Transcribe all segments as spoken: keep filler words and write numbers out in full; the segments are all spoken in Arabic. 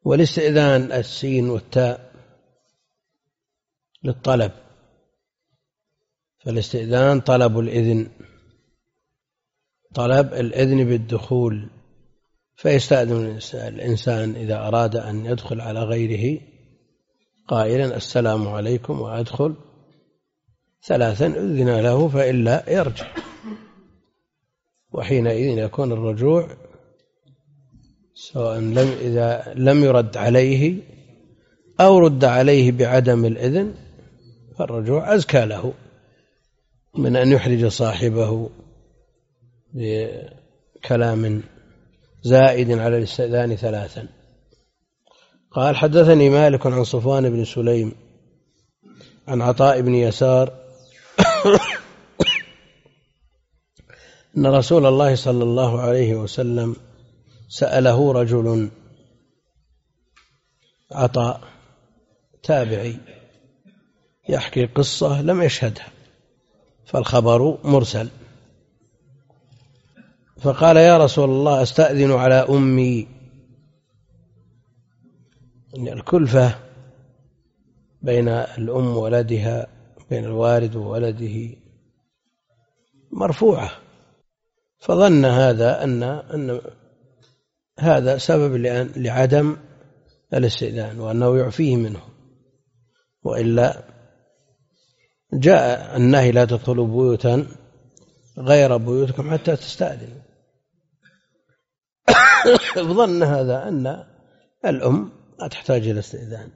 والاستئذان السين والتاء للطلب، فالاستئذان طلب الإذن، طلب الإذن بالدخول، فيستأذن الإنسان إذا أراد أن يدخل على غيره قائلا السلام عليكم وأدخل ثلاثا أذن له، فإلا يرجع، وحينئذ يكون الرجوع سواء لم إذا لم يرد عليه أو رد عليه بعدم الإذن، فالرجوع أزكى له من أن يحرج صاحبه بكلام زائد على الاستئذان ثلاثا. قال حدثني مالك عن صفوان بن سليم عن عطاء بن يسار أن رسول الله صلى الله عليه وسلم سأله رجل، عطاء تابعي يحكي قصة لم يشهدها فالخبر مرسل، فقال يا رسول الله أستأذن على أمي، أن الكلفة بين الأم وولدها بين الوالد وولده مرفوعة، فظن هذا أن, أن هذا سبب لعدم الاستئذان وأنه يعفيه منه، وإلا جاء النهي لا تدخلوا بيوتا غير بيوتكم حتى تستأذنوا. ظن هذا أن الأم لا تحتاج إلى استئذان،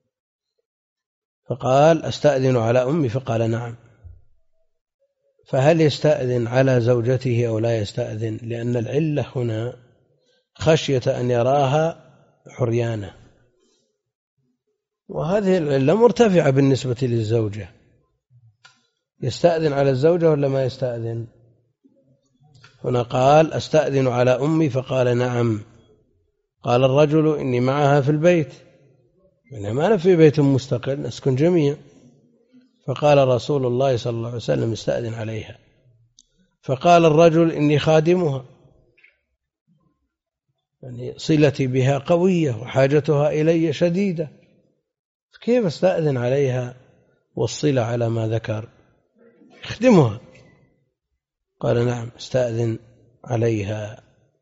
فقال أستأذن على أمي، فقال نعم. فهل يستأذن على زوجته أو لا يستأذن؟ لأن العلة هنا خشية أن يراها حريانة، وهذه العلة مرتفعة بالنسبة للزوجة. يستأذن على الزوجة ولا ما يستأذن؟ هنا قال أستأذن على أمي، فقال نعم. قال الرجل إني معها في البيت، يعني ما أنا في بيت مستقل نسكن جميعا. فقال رسول الله صلى الله عليه وسلم استأذن عليها. فقال الرجل إني خادمها، يعني صلتي بها قوية وحاجتها إلي شديدة، كيف استأذن عليها والصلة على ما ذكر؟ اخدمها. قال نعم استأذن عليها.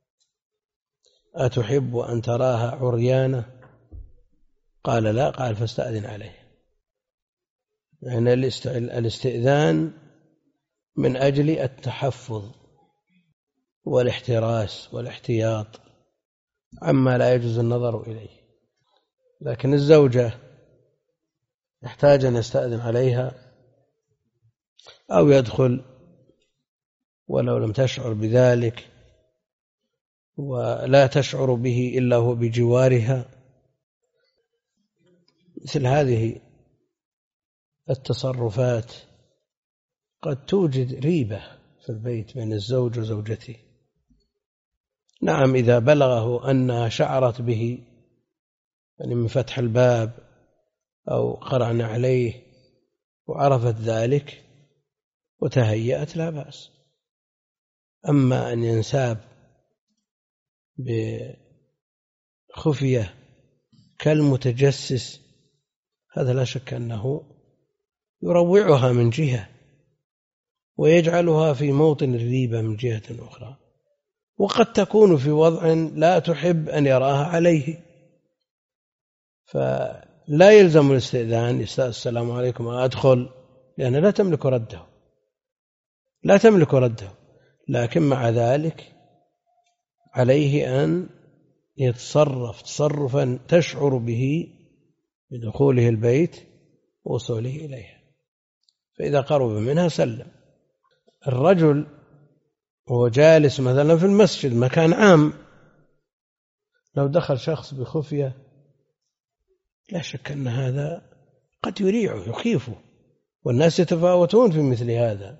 أتحب أن تراها عريانة؟ قال لا. قال فاستأذن عليها. يعني الاستئذان من أجل التحفظ والاحتراس والاحتياط عما لا يجوز النظر إليه. لكن الزوجة يحتاج أن يستأذن عليها أو يدخل ولو لم تشعر بذلك، ولا تشعر به إلا هو بجوارها. مثل هذه التصرفات قد توجد ريبة في البيت بين الزوج وزوجته. نعم إذا بلغه أنها شعرت به يعني من فتح الباب أو قرعنا عليه وعرفت ذلك وتهيأت لا بأس. أما أن ينساب بخفية كالمتجسس هذا لا شك أنه يروعها من جهة ويجعلها في موطن الريبة من جهة أخرى، وقد تكون في وضع لا تحب أن يراها عليه، فلا يلزم الاستئذان. السلام عليكم أدخل، لأنها لا تملك رده لا تملك رده لكن مع ذلك عليه أن يتصرف تصرفا تشعر به بدخوله البيت ووصوله إليها، فإذا قرب منها سلم. الرجل وهو جالس مثلا في المسجد مكان عام، لو دخل شخص بخفية لا شك أن هذا قد يريعه يخيفه، والناس يتفاوتون في مثل هذا.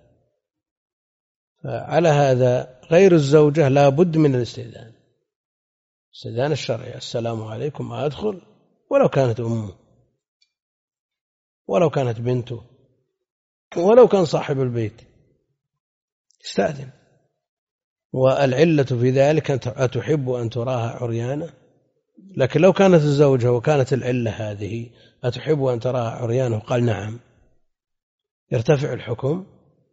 فعلى هذا غير الزوجة لا بد من الاستئذان، الاستئذان الشرعي. السلام عليكم أدخل، ولو كانت أمه ولو كانت بنته ولو كان صاحب البيت استأذن. والعلة في ذلك أتحب أن تراها عريانة؟ لكن لو كانت الزوجة وكانت العلة هذه أتحب أن تراها عريانة وقال نعم، يرتفع الحكم؟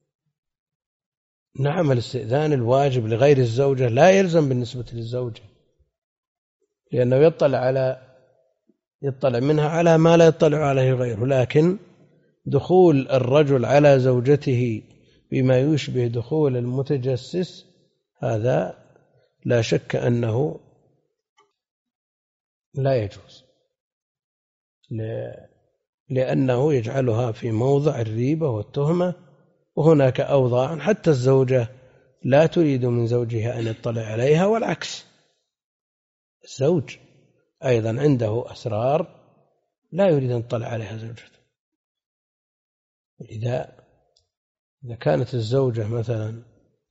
نعم، الاستئذان الواجب لغير الزوجة لا يلزم بالنسبة للزوجة، لأنه يطلع على يطلع منها على ما لا يطلع عليه غيره. لكن دخول الرجل على زوجته بما يشبه دخول المتجسس هذا لا شك أنه لا يجوز، لأنه يجعلها في موضع الريبة والتهمة. وهناك أوضاع حتى الزوجة لا تريد من زوجها أن يطلع عليها، والعكس، الزوج أيضا عنده أسرار لا يريد أن يطلع عليها زوجته. إذا إذا كانت الزوجة مثلا،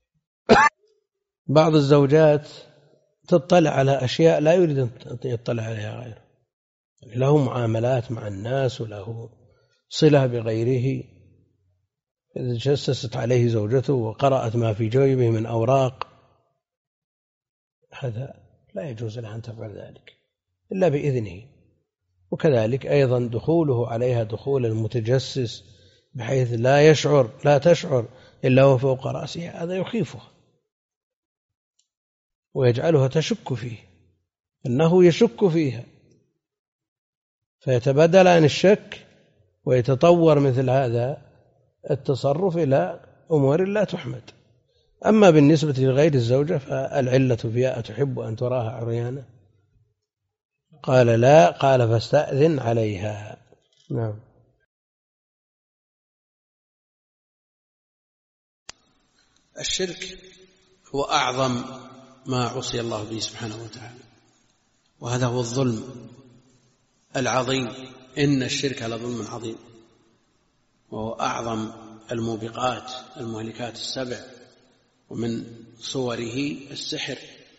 بعض الزوجات تطلع على أشياء لا يريد أن يطلع عليها غيره، له معاملات مع الناس وله صلة بغيره، إذا جسست عليه زوجته وقرأت ما في جيبه من أوراق، هذا لا يجوز لها أن تفعل ذلك إلا بإذنه. وكذلك أيضا دخوله عليها دخول المتجسس بحيث لا يشعر لا تشعر إلا هو فوق رأسها، هذا يخيفها ويجعلها تشك فيه، أنه يشك فيها، فيتبادل عن الشك ويتطور مثل هذا التصرف إلى أمور لا تحمد. أما بالنسبة لغير الزوجة فالعلة فيها أتحب أن تراها عريانة؟ قال لا، قال فاستأذن عليها. نعم. الشرك هو أعظم ما عصي الله به سبحانه وتعالى، وهذا هو الظلم العظيم. إن الشرك لظلم عظيم، وهو أعظم الموبقات المهلكات السبع، ومن صوره السحر.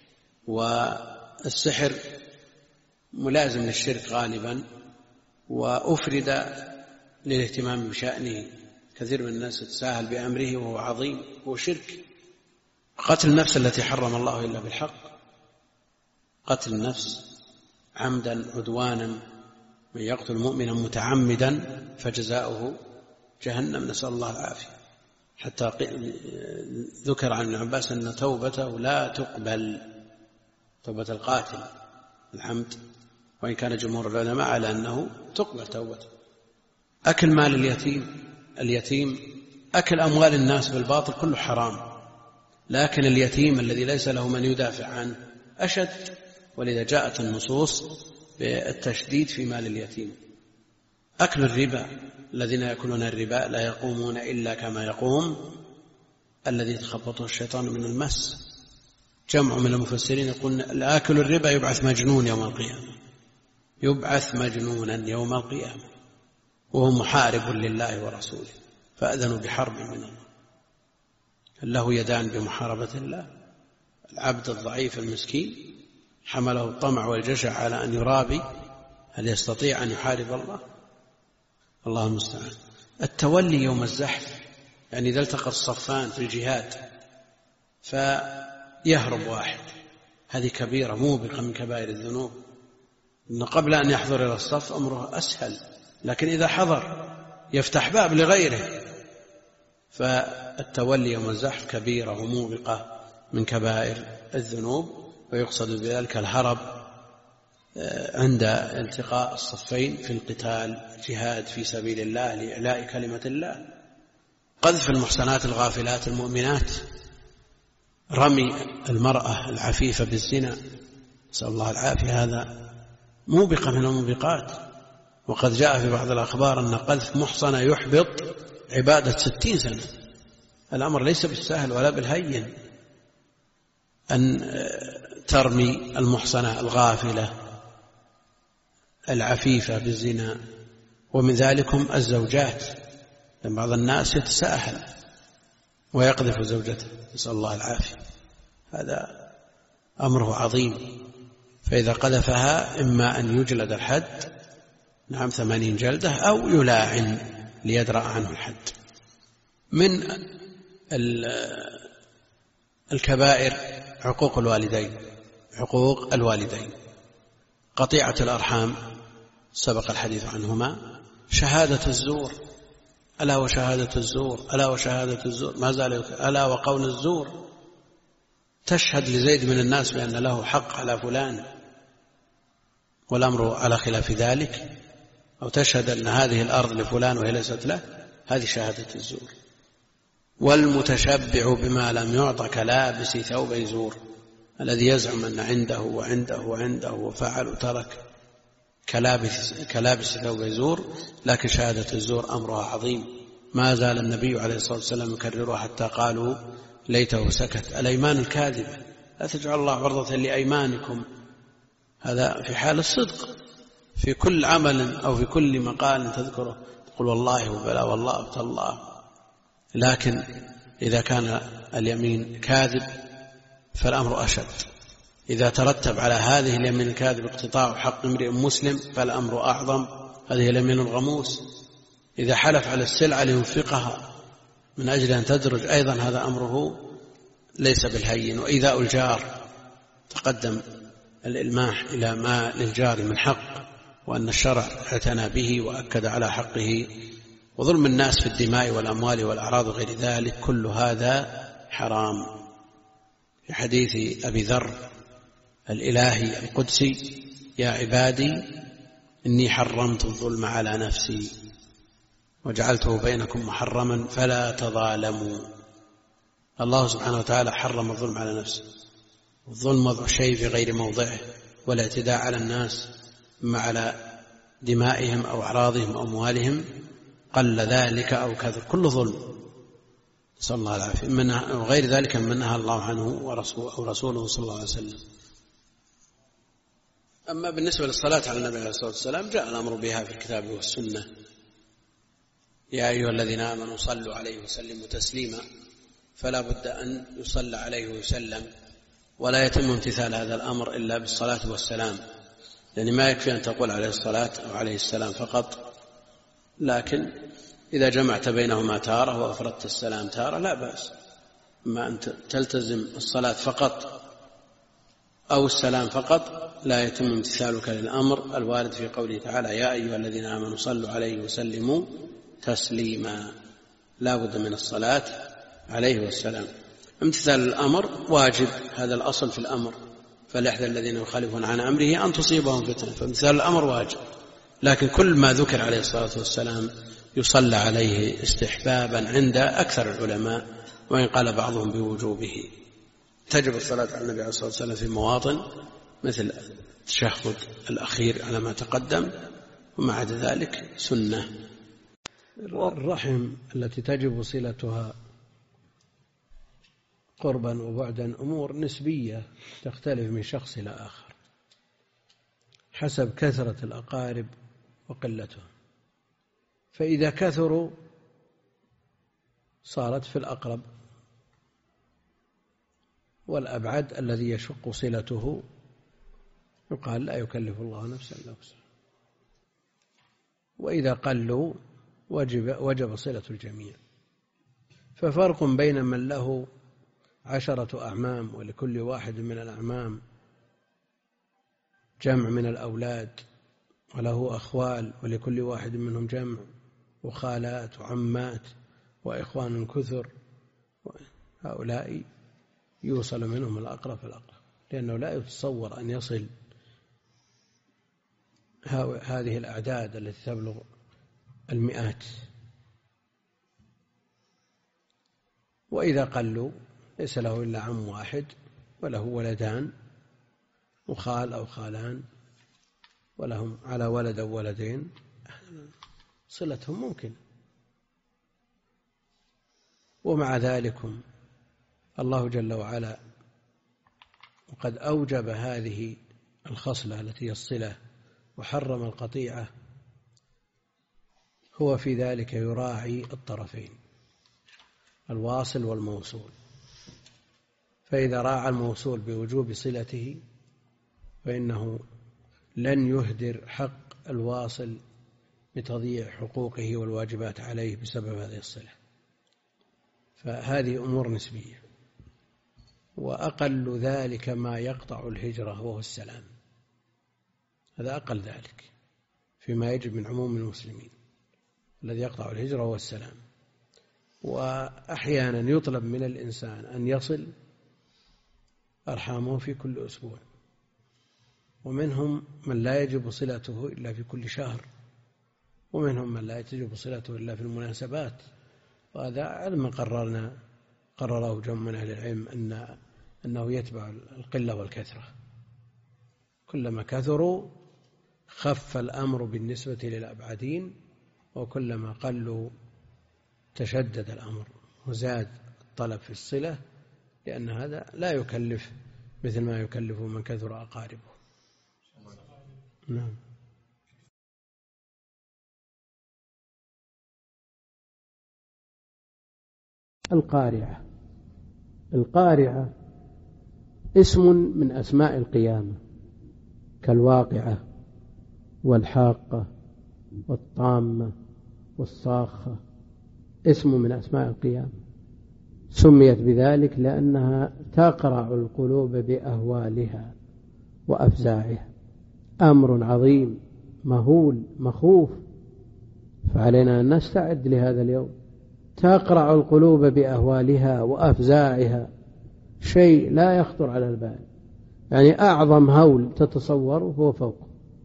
والسحر ملازم للشرك غالبا، وأفرد للاهتمام بشأنه. كثير من الناس يتساهل بأمره وهو عظيم، هو شرك. قتل النفس التي حرم الله إلا بالحق، قتل النفس عمدا عدوانا، من يقتل مؤمنا متعمدا فجزاؤه جهنم، نسأل الله العافية. حتى ذكر عن ابن عباس أن توبته لا تقبل، توبة القاتل العمد، وإن كان جمهور العلماء على أنه تقبل توبته. أكل مال اليتيم، اليتيم أكل أموال الناس بالباطل كله حرام، لكن اليتيم الذي ليس له من يدافع عنه أشد، ولذا جاءت النصوص بالتشديد في مال اليتيم. أكل الربا، الذين يأكلون الربا لا يقومون إلا كما يقوم الذي يتخبطه الشيطان من المس. جمع من المفسرين يقول الآكل الربا يبعث مجنون يوم القيامة، يبعث مجنونا يوم القيامة، وهو محارب لله ورسوله، فأذنوا بحرب من الله. له يدان بمحاربة الله. العبد الضعيف المسكين حمله الطمع والجشع على أن يرابي، هل يستطيع أن يحارب الله؟ الله المستعان. التولي يوم الزحف، يعني إذا التقى الصفان في الجهاد فيهرب واحد، هذه كبيرة موبقة من كبائر الذنوب. إن قبل أن يحضر إلى الصف أمره أسهل، لكن إذا حضر يفتح باب لغيره. فالتولي يوم الزحف كبيرة وموبقة من كبائر الذنوب، ويقصد بذلك الهرب عند التقاء الصفين في القتال، جهاد في سبيل الله لإعلاء كلمة الله. قذف المحصنات الغافلات المؤمنات، رمي المرأة العفيفة بالزنا، نسأل الله العافية، هذا موبقة من الموبقات. وقد جاء في بعض الأخبار أن قذف محصنة يحبط عبادة ستين سنة. الأمر ليس بالسهل ولا بالهين أن ترمي المحصنة الغافلة العفيفة بالزنا. ومن ذلكم الزوجات، لأن بعض الناس يتساهل ويقذف زوجته، نسأل الله العافية، هذا أمره عظيم. فإذا قذفها إما أن يجلد الحد، نعم ثمانين جلدة، أو يلاعن ليدرأ عنه الحد. من الكبائر عقوق الوالدين، عقوق الوالدين، قطيعة الأرحام سبق الحديث عنهما، شهادة الزور، ألا وشهادة الزور، ألا وشهادة الزور، ما زال ألا وقول الزور. تشهد لزيد من الناس بأن له حق على فلان والأمر على خلاف ذلك، أو تشهد أن هذه الأرض لفلان وهي ليست له، هذه شهادة الزور. والمتشبع بما لم يعط كلابس ثوب زور، الذي يزعم أن عنده وعنده وعنده وفعل وترك، كلابس, كلابس ثوب زور. لكن شهادة الزور أمرها عظيم، ما زال النبي عليه الصلاة والسلام يكررها حتى قالوا ليته سكت. الأيمان الكاذبة، لا تجعل الله عرضة لأيمانكم، هذا في حال الصدق، في كل عمل أو في كل مقال تذكره تقول والله وبلا والله وتالله. لكن إذا كان اليمين كاذب فالأمر أشد. إذا ترتب على هذه اليمين الكاذب اقتطاع حق امرئ مسلم فالأمر أعظم، هذه اليمين الغموس. إذا حلف على السلعة لينفقها من أجل أن تدرج أيضا هذا أمره ليس بالهين. وإذا الجار تقدم الإلماح إلى ما للجار من حق، وأن الشرع اعتنى به وأكد على حقه، وظلم الناس في الدماء والأموال والأعراض وغير ذلك، كل هذا حرام. في حديث أبي ذر الإلهي القدسي: يا عبادي إني حرمت الظلم على نفسي وجعلته بينكم محرما فلا تظالموا. الله سبحانه وتعالى حرم الظلم على نفسه، والظلم وضع الشيء في غير موضعه، والاعتداء على الناس إما على دمائهم أو أعراضهم أو أموالهم، قل ذلك أو كثر، كل ظلم، نسأل الله العافية، وغير ذلك من نهى الله عنه ورسوله أو رسوله صلى الله عليه وسلم. أما بالنسبة للصلاة على النبي عليه الصلاة والسلام جاء الأمر بها في الكتاب والسنة: يا أيها الذين آمنوا صلوا عليه وسلموا تسليما، فلا بد أن يصلى عليه ويسلم، ولا يتم امتثال هذا الأمر إلا بالصلاة والسلام، لأن ما يكفي أن تقول عليه الصلاة أو عليه السلام فقط، لكن إذا جمعت بينهما تارة وأفردت السلام تارة لا بأس. أما أن تلتزم الصلاة فقط أو السلام فقط لا يتم امتثالك للأمر الوارد في قوله تعالى: يا أيها الذين آمنوا صلوا عليه وسلموا تسليما. لا بد من الصلاة عليه والسلام. امتثال الأمر واجب، هذا الأصل في الأمر، فليحذر الذين يخالفون عن أمره أن تصيبهم فتنة، فامتثال الأمر واجب. لكن كل ما ذكر عليه الصلاة والسلام يصلى عليه استحبابا عند أكثر العلماء، وإن قال بعضهم بوجوبه. تجب الصلاة على النبي عليه الصلاة والسلام في مواطن مثل التشهد الأخير على ما تقدم، وما عدا ذلك سنة. الرحم التي تجب صلتها قربا وبعدا أمور نسبية تختلف من شخص إلى آخر حسب كثرة الأقارب وقلتهم، فإذا كثروا صارت في الأقرب، والأبعد الذي يشق صلته يقال لا يكلف الله نفسا إلا وسعها، وإذا قلوا وجب, وجب صلة الجميع. ففرق بين من له عشرة أعمام ولكل واحد من الأعمام جمع من الأولاد، وله أخوال ولكل واحد منهم جمع، وخالات وعمات وإخوان كثر، هؤلاء يوصل منهم الأقرب فالأقرب، لأنه لا يتصور أن يصل هذه الأعداد التي تبلغ المئات. وإذا قلوا ليس له إلا عم واحد وله ولدان وخال أو خالان ولهم على ولد أو ولدين، صلتهم ممكن. ومع ذلك الله جل وعلا وقد أوجب هذه الخصلة التي هي الصلة وحرم القطيعة، هو في ذلك يراعي الطرفين الواصل والموصول، فإذا راعى الموصول بوجوب صلته فإنه لن يهدر حق الواصل بتضييع حقوقه والواجبات عليه بسبب هذه الصلة. فهذه أمور نسبية. وأقل ذلك ما يقطع الهجرة وهو السلام، هذا أقل ذلك فيما يجب من عموم المسلمين. الذي يقطع الهجرة هو السلام. وأحيانا يطلب من الإنسان أن يصل أرحامه في كل أسبوع، ومنهم من لا يجب صلته إلا في كل شهر، ومنهم من لا يجب صلته إلا في المناسبات. وهذا علما قررنا قرره جمع من أهل العلم أن أنه يتبع القلة والكثرة، كلما كثروا خف الأمر بالنسبة للأبعدين، وكلما قلوا تشدد الأمر وزاد الطلب في الصلة، لأن هذا لا يكلف مثل ما يكلف من كثر أقاربه. نعم. القارعة. القارعة اسم من أسماء القيامة كالواقعة والحاقة والطامة والصاخة، اسم من أسماء القيامة. سميت بذلك لأنها تقرع القلوب بأهوالها وأفزاعها، أمر عظيم مهول مخوف، فعلينا أن نستعد لهذا اليوم. تقرع القلوب بأهوالها وأفزاعها، شيء لا يخطر على البال، يعني أعظم هول تتصوره هو فوق.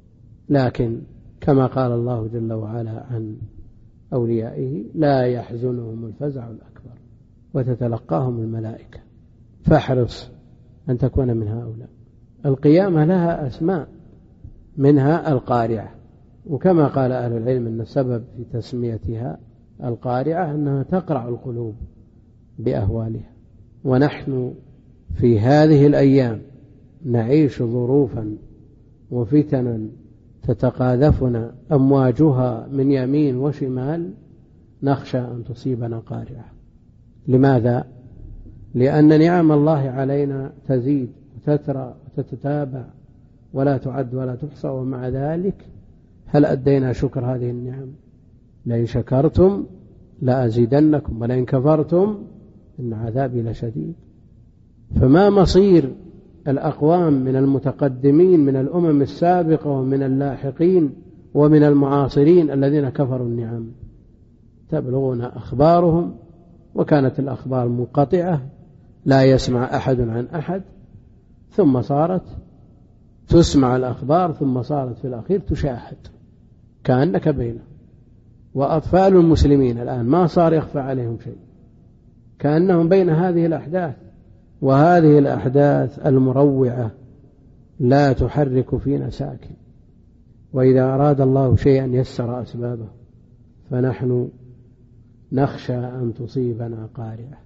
لكن كما قال الله جل وعلا عن أوليائه لا يحزنهم الفزع الأكبر وتتلقاهم الملائكة، فاحرص أن تكون من هؤلاء. القيامة لها أسماء منها القارعة، وكما قال أهل العلم أن السبب في تسميتها القارعة أنها تقرع القلوب بأهوالها. ونحن في هذه الأيام نعيش ظروفا وفتنا تتقاذفنا أمواجها من يمين وشمال، نخشى أن تصيبنا قارعة. لماذا؟ لأن نعم الله علينا تزيد وتترى وتتتابع ولا تعد ولا تحصى، ومع ذلك هل أدينا شكر هذه النعم؟ لئن شكرتم لأزيدنكم ولئن كفرتم إن عذابي لشديد. فما مصير الأقوام من المتقدمين من الأمم السابقة ومن اللاحقين ومن المعاصرين الذين كفروا النعم؟ تبلغون أخبارهم وكانت الأخبار منقطعة، لا يسمع أحد عن أحد، ثم صارت تسمع الأخبار، ثم صارت في الأخير تشاهد كأنك بينه. وأطفال المسلمين الآن ما صار يخفى عليهم شيء، كأنهم بين هذه الأحداث، وهذه الأحداث المروعة لا تحرك فينا ساكن. وإذا أراد الله شيئا يسر أسبابه، فنحن نخشى أن تصيبنا قارعة،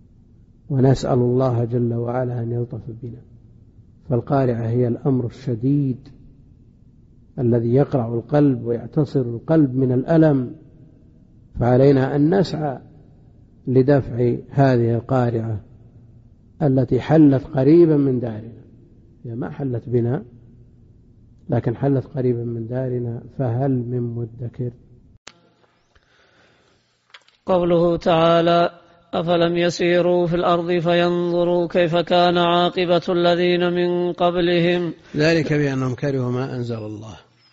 ونسأل الله جل وعلا أن يلطف بنا. فالقارعة هي الأمر الشديد الذي يقرع القلب ويعتصر القلب من الألم، فعلينا أن نسعى لدفع هذه القارعة التي حلت قريبا من دارنا. هي ما حلت بنا لكن حلت قريبا من دارنا، فهل من مدكر؟ قوله تعالى: أفلم يسيروا في الأرض فينظروا كيف كان عاقبة الذين من قبلهم، ذلك بأنهم كرهوا ما أنزل الله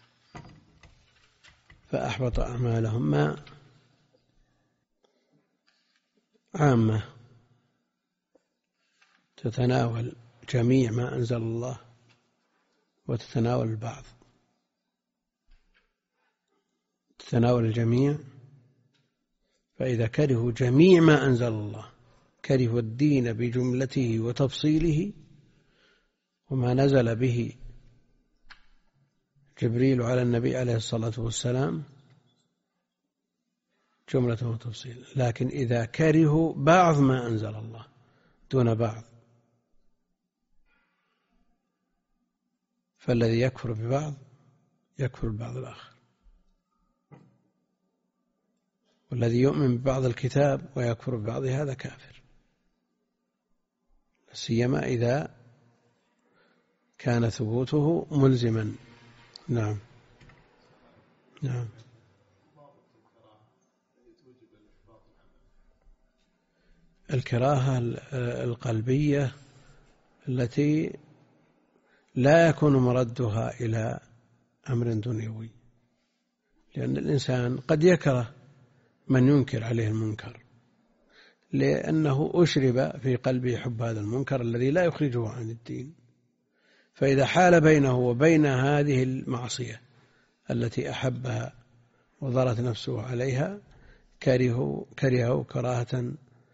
فأحبط أعمالهم. ما عامة تتناول جميع ما أنزل الله وتتناول البعض، تتناول الجميع. فإذا كرهوا جميع ما أنزل الله، كرهوا الدين بجملته وتفصيله وما نزل به جبريل على النبي عليه الصلاة والسلام جملته وتفصيله. لكن إذا كرهوا بعض ما أنزل الله دون بعض، فالذي يكفر ببعض يكفر ببعض الآخر، والذي يؤمن ببعض الكتاب ويكفر ببعض هذا كافر، سيما إذا كان ثبوته ملزما. نعم نعم. الكراهة القلبية التي لا يكون مردها إلى أمر دنيوي، لأن الإنسان قد يكره من ينكر عليه المنكر لأنه أشرب في قلبه حب هذا المنكر الذي لا يخرجه عن الدين، فإذا حال بينه وبين هذه المعصية التي أحبها وضرت نفسه عليها كرهه كرهه كراهة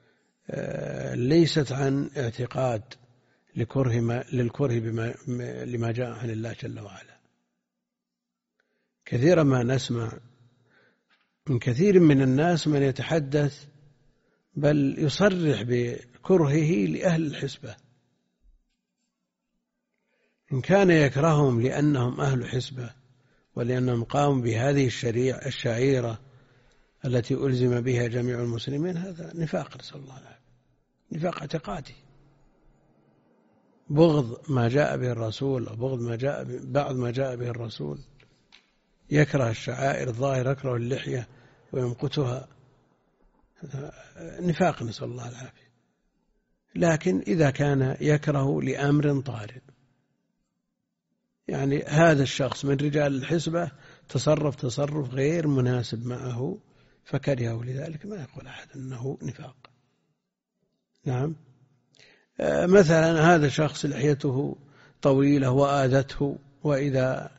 ليست عن اعتقاد لكره ما للكره بما لما جاء عن الله جل وعلا. كثيرا ما نسمع من كثير من الناس من يتحدث بل يصرح بكرهه لأهل الحسبة، إن كان يكرههم لأنهم أهل حسبة ولأنهم قاموا بهذه الشريعة الشعيرة التي ألزم بها جميع المسلمين، هذا نفاق، نسأل الله العافية، نفاق اعتقادي، بغض ما جاء به الرسول أو بغض ما جاء بعض ما جاء به الرسول، يكره الشعائر الظاهرة، يكره اللحية ويمقتها، نفاق، نسأل الله العافية. لكن إذا كان يكره لأمر طارئ، يعني هذا الشخص من رجال الحسبة تصرف تصرف غير مناسب معه فكرهه لذلك، ما يقول أحد أنه نفاق. نعم، مثلا هذا شخص لحيته طويلة وآذته، وإذا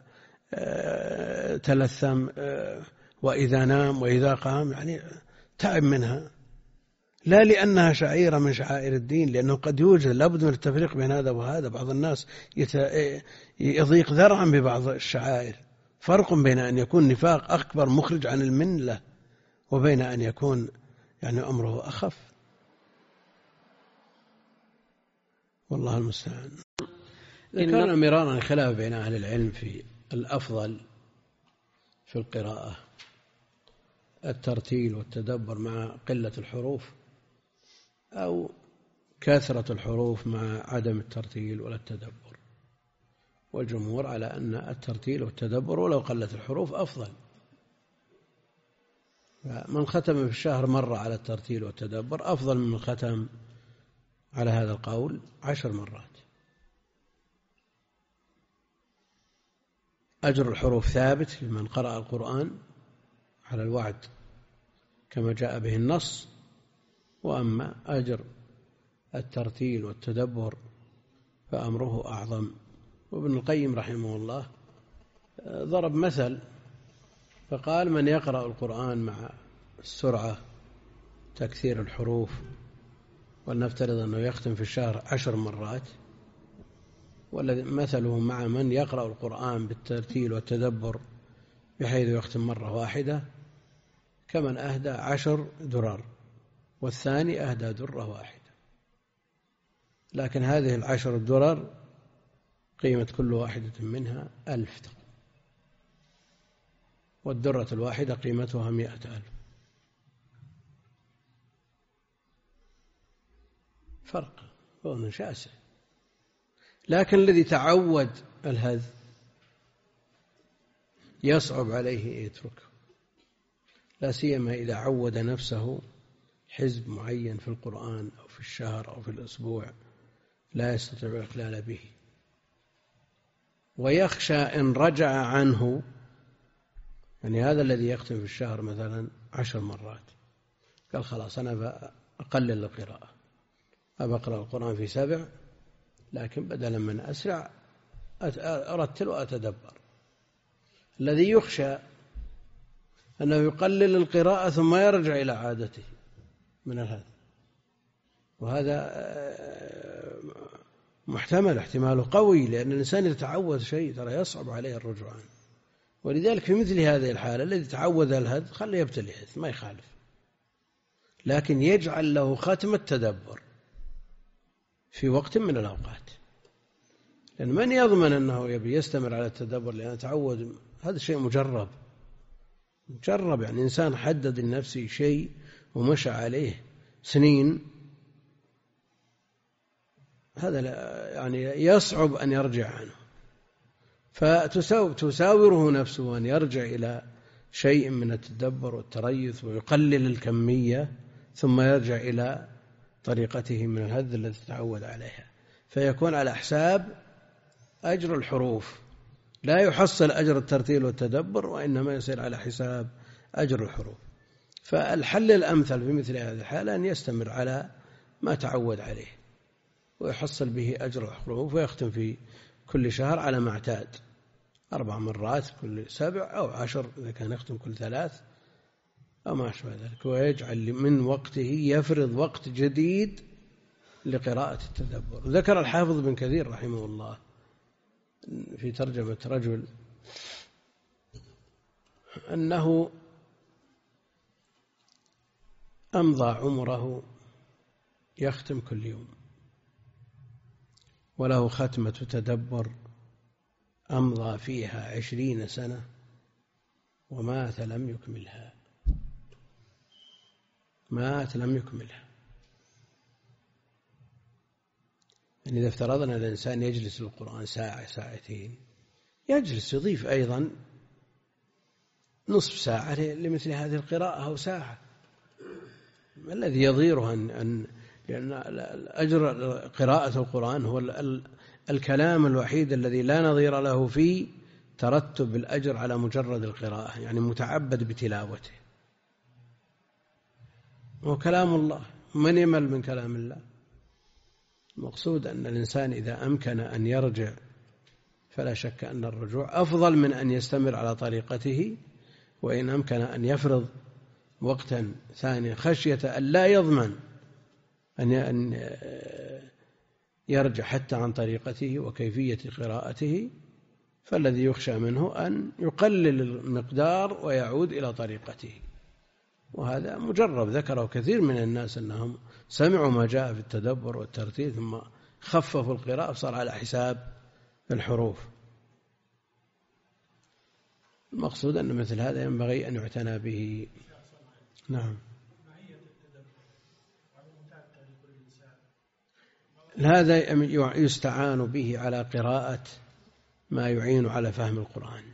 تلثم وإذا نام وإذا قام يعني تعب منها، لا لأنها شعيرة من شعائر الدين، لأنه قد يوجد لابد من التفريق بين هذا وهذا. بعض الناس يضيق ذرعا ببعض الشعائر، فرق بين أن يكون نفاق أكبر مخرج عن الملة وبين أن يكون يعني أمره أخف، والله المستعان. ذكرنا مرارا خلاف بين أهل العلم في الأفضل في القراءة، الترتيل والتدبر مع قلة الحروف أو كثرة الحروف مع عدم الترتيل ولا التدبر، والجمهور على أن الترتيل والتدبر ولو قلت الحروف أفضل. من ختم في الشهر مرة على الترتيل والتدبر أفضل من ختم على هذا القول عشر مرات. أجر الحروف ثابت لمن قرأ القرآن على الوعد كما جاء به النص، وأما أجر الترتيل والتدبر فأمره أعظم. وابن القيم رحمه الله ضرب مثل فقال: من يقرأ القرآن مع السرعة تكثير الحروف، ولنفترض أنه يختم في الشهر عشر مرات، مثله مع من يقرأ القرآن بالترتيل والتدبر بحيث يختم مرة واحدة كمن أهدى عشر درر والثاني أهدى درة واحدة، لكن هذه العشر الدرر قيمة كل واحدة منها ألف تقريبا، والدرة الواحدة قيمتها مئة ألف، فرق بون شاسع. لكن الذي تعود الهذ يصعب عليه يتركه، لا سيما إذا عود نفسه حزب معين في القرآن أو في الشهر أو في الأسبوع لا يستطيع الإقلال به، ويخشى إن رجع عنه، يعني هذا الذي يختم في الشهر مثلا عشر مرات قال خلاص أنا بأقلل القراءة، أبقرأ القرآن في سبع، لكن بدلا من أسرع أرتل وأتدبر. الذي يخشى أنه يقلل القراءة ثم يرجع إلى عادته من هذا، وهذا محتمل، احتماله قوي، لأن الإنسان يتعود شيء ترى يصعب عليه الرجوع عنه. ولذلك في مثل هذه الحالة الذي تعود الهد خليه يبتلي ما يخالف، لكن يجعل له ختم التدبر في وقت من الأوقات، لأن من يضمن أنه يبي يستمر على التدبر لأنه تعود؟ هذا شيء مجرب مجرب، يعني إنسان حدد لنفسه شيء ومشى عليه سنين، هذا يعني يصعب أن يرجع عنه، فتساوره نفسه أن يرجع إلى شيء من التدبر والتريث ويقلل الكمية ثم يرجع إلى طريقته من الهذ الذي تعود عليها، فيكون على حساب أجر الحروف لا يحصل أجر الترتيل والتدبر، وإنما يصير على حساب أجر الحروف. فالحل الأمثل في مثل هذه الحالة أن يستمر على ما تعود عليه ويحصل به أجر الحروف، ويختم في كل شهر على ما اعتاد، أربع مرات كل سبع أو عشر إذا كان يختم كل ثلاث أو ما أشبه ذلك. ويجعل من وقته يفرض وقت جديد لقراءة التدبر. ذكر الحافظ بن كثير رحمه الله في ترجمة رجل أنه أمضى عمره يختم كل يوم، وله ختمة تدبر أمضى فيها عشرين سنة ومات لم يكملها، مات لم يكملها. يعني إذا افترضنا الإنسان يجلس للقرآن ساعة ساعتين، يجلس يضيف أيضا نصف ساعة لمثل هذه القراءة أو ساعة. ما الذي يضيرها أن, أن لأن أجر قراءة القرآن هو الكلام الوحيد الذي لا نظير له في ترتب الأجر على مجرد القراءة، يعني متعبد بتلاوته. هو كلام الله، من يمل من كلام الله؟ المقصود أن الإنسان إذا أمكن أن يرجع فلا شك أن الرجوع أفضل من أن يستمر على طريقته، وإن أمكن أن يفرض وقتا ثانيا خشية أن لا يضمن أن يرجع حتى عن طريقته وكيفية قراءته، فالذي يخشى منه أن يقلل المقدار ويعود إلى طريقته. وهذا مجرب، ذكره كثير من الناس أنهم سمعوا ما جاء في التدبر والترتيل ثم خففوا القراءة صار على حساب الحروف. المقصود أن مثل هذا ينبغي أن يعتنى به. نعم. هذا يستعان به على قراءة ما يعين على فهم القرآن.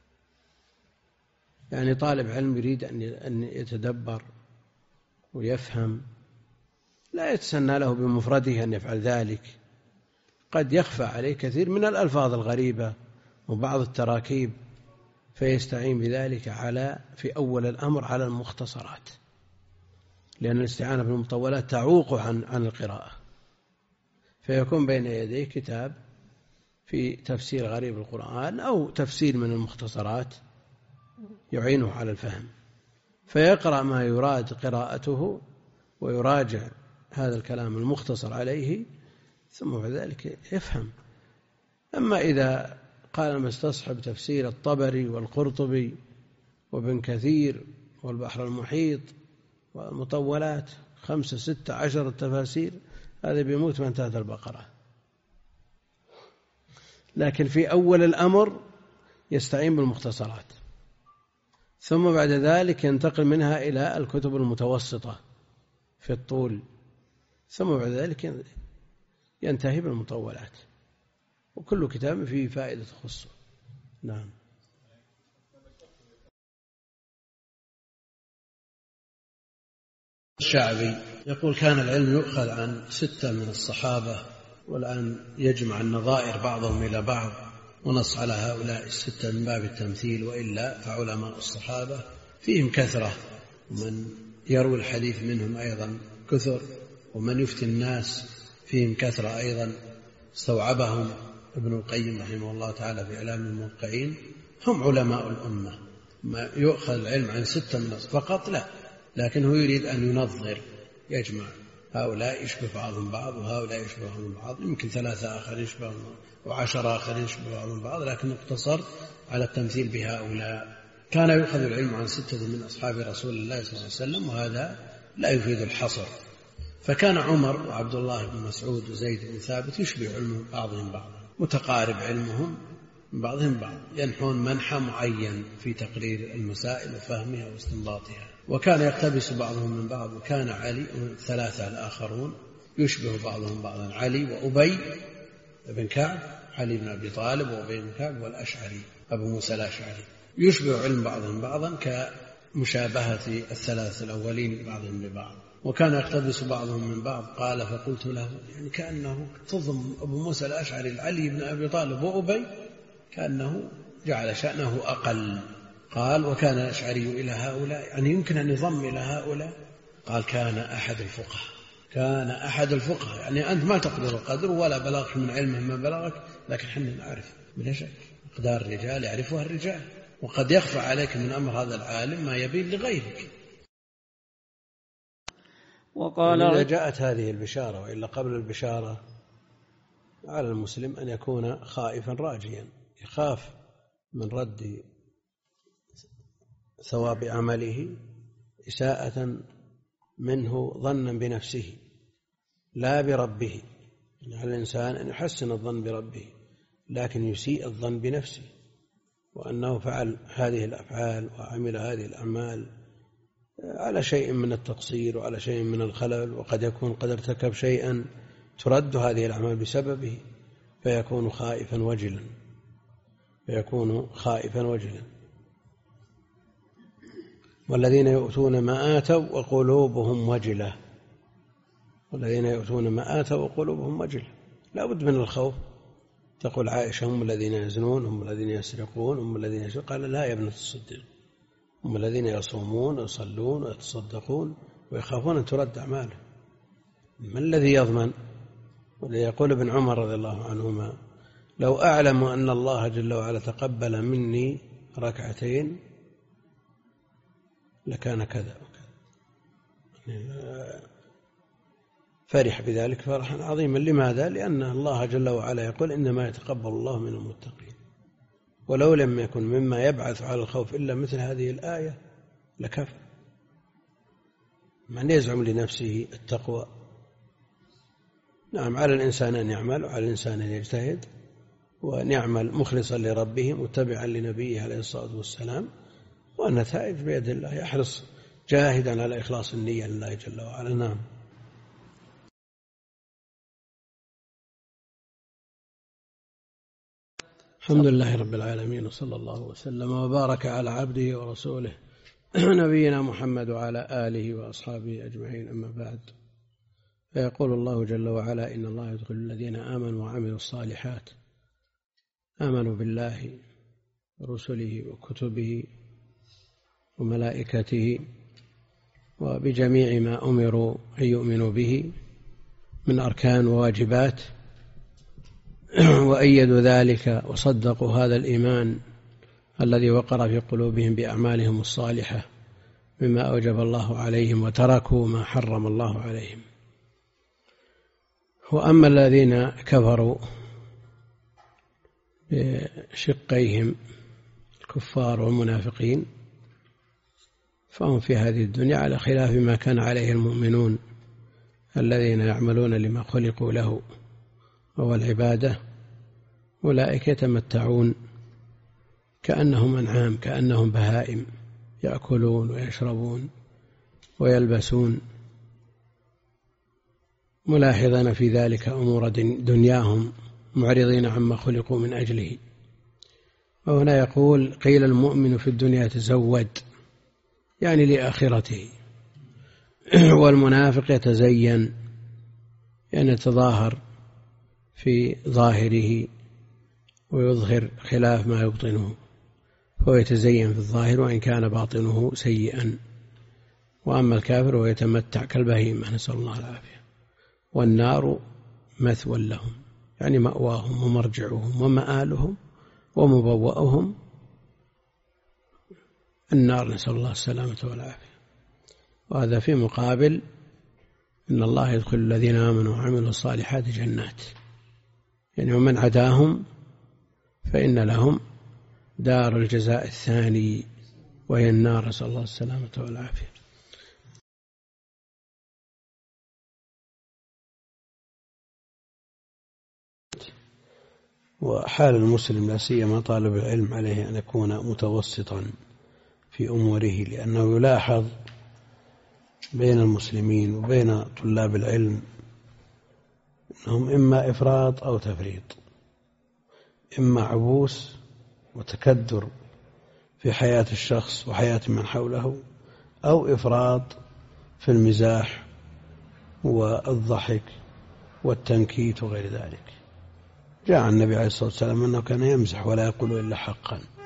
يعني طالب علم يريد أن يتدبر ويفهم، لا يتسنى له بمفرده أن يفعل ذلك، قد يخفى عليه كثير من الألفاظ الغريبة وبعض التراكيب، فيستعين بذلك على في أول الأمر على المختصرات، لأن الاستعانة بالمطولات تعوق عن عن القراءة، فيكون بين يديه كتاب في تفسير غريب القرآن أو تفسير من المختصرات يعينه على الفهم، فيقرأ ما يراد قراءته ويراجع هذا الكلام المختصر عليه، ثم بعد ذلك يفهم. أما إذا قال مستصحب تفسير الطبري والقرطبي وابن كثير والبحر المحيط والمطولات خمسة ستة عشر التفاسير، هذا بيموت من انتهت البقرة. لكن في أول الأمر يستعين بالمختصرات، ثم بعد ذلك ينتقل منها إلى الكتب المتوسطة في الطول، ثم بعد ذلك ينتهي بالمطولات، وكل كتاب فيه فائدة تخصه. نعم. الشعبي يقول كان العلم يؤخذ عن ستة من الصحابة، والآن يجمع النظائر بعضهم إلى بعض ونص على هؤلاء الستة من باب التمثيل، وإلا فعلماء الصحابة فيهم كثرة، ومن يروي الحديث منهم أيضا كثر، ومن يفتي الناس فيهم كثرة أيضا. استوعبهم ابن القيم رحمه الله تعالى في إعلام الموقعين، هم علماء الأمة. ما يؤخذ العلم عن ستة من فقط لا، لكنه يريد أن ينظر، يجمع هؤلاء يشبه بعضهم بعض وهؤلاء يشبه بعضهم بعض، يمكن ثلاثة آخر يشبه وعشرة آخر يشبه بعضهم بعض، لكن اقتصر على التمثيل بهؤلاء. كان يؤخذ العلم عن ستة من أصحاب رسول الله صلى الله عليه وسلم، وهذا لا يفيد الحصر. فكان عمر وعبد الله بن مسعود وزيد بن ثابت يشبه علم بعضهم بعضا، متقارب علمهم من بعضهم بعض، ينحون منحى معين في تقرير المسائل وفهمها واستنباطها. وكان يقتبس بعضهم من بعض. وكان علي والثلاثة الآخرون يشبه بعضهم بعضا، علي وأبي بن كعب، علي بن أبي طالب وأبي بن كعب والأشعري أبو موسى الأشعري، يشبه علم بعضهم بعضا كمشابهة الثلاثة الأولين بعضهم لبعض. وكان يقتبس بعضهم من بعض. قال فقلت له، يعني كأنه تضم أبو موسى الأشعري علي بن أبي طالب وأبي، كأنه جعل شأنه أقل. قال وكان الأشعري إلى هؤلاء، يعني يمكن أن يضم إلى هؤلاء. قال كان أحد الفقهاء، كان أحد الفقهاء، يعني أنت ما تقدر القدر ولا بلغت من علمه ما بلغك، لكن حنا نعرف بلا شك مقدار الرجال يعرفها الرجال، وقد يخفى عليك من أمر هذا العالم ما يبين لغيرك. وقال إذا جاءت هذه البشارة وإلا قبل البشارة على المسلم أن يكون خائفا راجيا، يخاف من رد ثواب عمله إساءة منه ظنا بنفسه لا بربه. على الإنسان أن يحسن الظن بربه لكن يسيء الظن بنفسه، وأنه فعل هذه الأفعال وعمل هذه الأعمال على شيء من التقصير وعلى شيء من الخلل، وقد يكون قد ارتكب شيئا ترد هذه الأعمال بسببه، فيكون خائفا وجلا فيكون خائفا وجلا. والذين يؤتون ما آتوا وقلوبهم وجلة، والذين يؤتون ما آتوا وقلوبهم وجلة، لا بد من الخوف. تقول عائشة هم الذين يزنون، هم الذين يسرقون، هم الذين يسرقون. قال لا يا ابنة الصديق، هم الذين يصومون ويصلون ويتصدقون ويخافون أن ترد أعمالهم. ما الذي يضمن؟ وليقول ابن عمر رضي الله عنهما لو أعلم أن الله جل وعلا تقبل مني ركعتين لكان كذا وكذا. فرح بذلك فرحا عظيما. لماذا؟ لأن الله جل وعلا يقول إنما يتقبل الله من المتقين، ولو لم يكن مما يبعث على الخوف إلا مثل هذه الآية لكفى. من يزعم لنفسه التقوى، نعم على الإنسان أن يعمل وعلى الإنسان أن يجتهد وأن يعمل مخلصا لربه متبعا لنبيه عليه الصلاة والسلام، والنتائج بيد الله. يحرص جاهدا على إخلاص النية لله جل وعلا. نعم. الحمد لله رب العالمين، وصلى الله وسلم وبارك على عبده ورسوله نبينا محمد وعلى آله وأصحابه أجمعين. أما بعد، فيقول الله جل وعلا إن الله يدخل الذين آمنوا وعملوا الصالحات، آمنوا بالله ورسله وكتبه وملائكته وبجميع ما أمروا أن يؤمنوا به من أركان وواجبات، وأيدوا ذلك وصدقوا هذا الإيمان الذي وقر في قلوبهم بأعمالهم الصالحة مما أوجب الله عليهم وتركوا ما حرم الله عليهم. وأما الذين كفروا بشقيهم الكفار والمنافقين فهم في هذه الدنيا على خلاف ما كان عليه المؤمنون الذين يعملون لما خلقوا له وهو العبادة. أولئك يتمتعون كأنهم أنعام، كأنهم بهائم، يأكلون ويشربون ويلبسون، ملاحظين في ذلك أمور دنياهم معرضين عما خلقوا من أجله. وهنا يقول قيل المؤمن في الدنيا تزود، يعني لآخرته، والمنافق يتزين، يعني يتظاهر في ظاهره ويظهر خلاف ما يبطنه، فهو يتزين في الظاهر وإن كان باطنه سيئا. وأما الكافر هو يتمتع كالبهيمة، نسأل الله العافية. والنار مثوى لهم، يعني مأواهم ومرجعهم ومآلهم ومبوأهم النار، نسأل الله السلامة والعافية. وهذا في مقابل إن الله يدخل الذين آمنوا وعملوا الصالحات جنات، يعني ومن عداهم فإن لهم دار الجزاء الثاني وهي النار، نسأل الله السلامة والعافية. وحال المسلم لا سيما طالب العلم عليه أن يكون متوسطا في أموره، لأنه يلاحظ بين المسلمين وبين طلاب العلم أنهم إما إفراط أو تفريط، إما عبوس وتكدر في حياة الشخص وحياة من حوله، أو إفراط في المزاح والضحك والتنكيت وغير ذلك. جاء النبي عليه الصلاة والسلام أنه كان يمزح ولا يقول إلا حقا،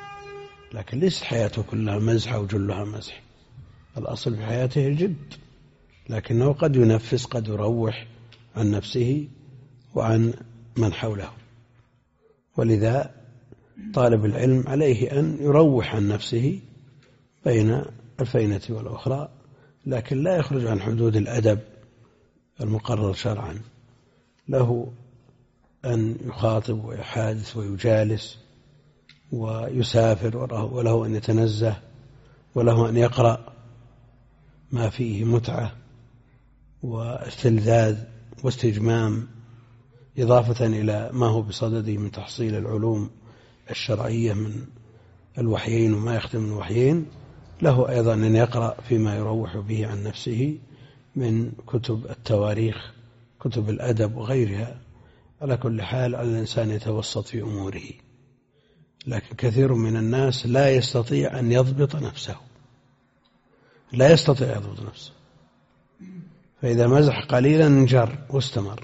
لكن ليست حياته كلها مزح أو جلها مزح، الأصل في حياته الجد، لكنه قد ينفس، قد يروح عن نفسه وعن من حوله. ولذا طالب العلم عليه أن يروح عن نفسه بين الفينة والأخرى، لكن لا يخرج عن حدود الأدب المقرر شرعا. له أن يخاطب ويحادث ويجالس ويسافر، وله أن يتنزه، وله أن يقرأ ما فيه متعة واستلذاذ واستجمام، إضافة إلى ما هو بصدده من تحصيل العلوم الشرعية من الوحيين وما يختم من الوحيين. له أيضا أن يقرأ فيما يروح به عن نفسه من كتب التواريخ، كتب الأدب وغيرها. على كل حال على الإنسان يتوسط في أموره، لكن كثير من الناس لا يستطيع أن يضبط نفسه، لا يستطيع يضبط نفسه، فإذا مزح قليلا انجر واستمر.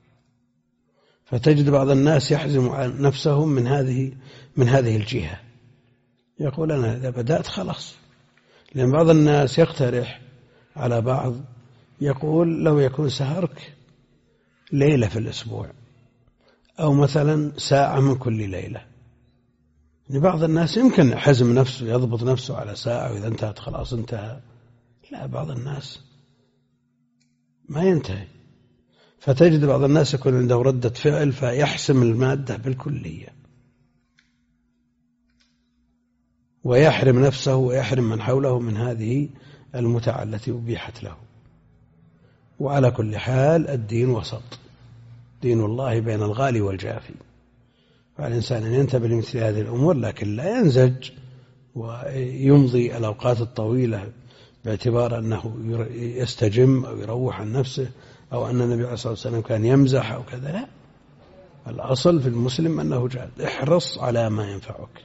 فتجد بعض الناس يحزم عن نفسهم من هذه من هذه الجهة، يقول أنا إذا بدأت خلاص. لأن بعض الناس يقترح على بعض، يقول لو يكون سهرك ليلة في الأسبوع، أو مثلا ساعة من كل ليلة. لبعض الناس يمكن حزم نفسه، يضبط نفسه على ساعة، وإذا انتهت خلاص انتهى. لا، بعض الناس ما ينتهي، فتجد بعض الناس يكون عنده ردة فعل فيحسم المادة بالكلية، ويحرم نفسه ويحرم من حوله من هذه المتعة التي أبيحت له. وعلى كل حال الدين وسط، دين الله بين الغالي والجافي، فعلى الإنسان أن ينتبه لمثل هذه الأمور، لكن لا ينزج ويمضي الأوقات الطويلة باعتبار أنه يستجم أو يروح عن نفسه، أو أن النبي عليه الصلاة والسلام كان يمزح أو كذا. لا، الأصل في المسلم أنه جاد، احرص على ما ينفعك،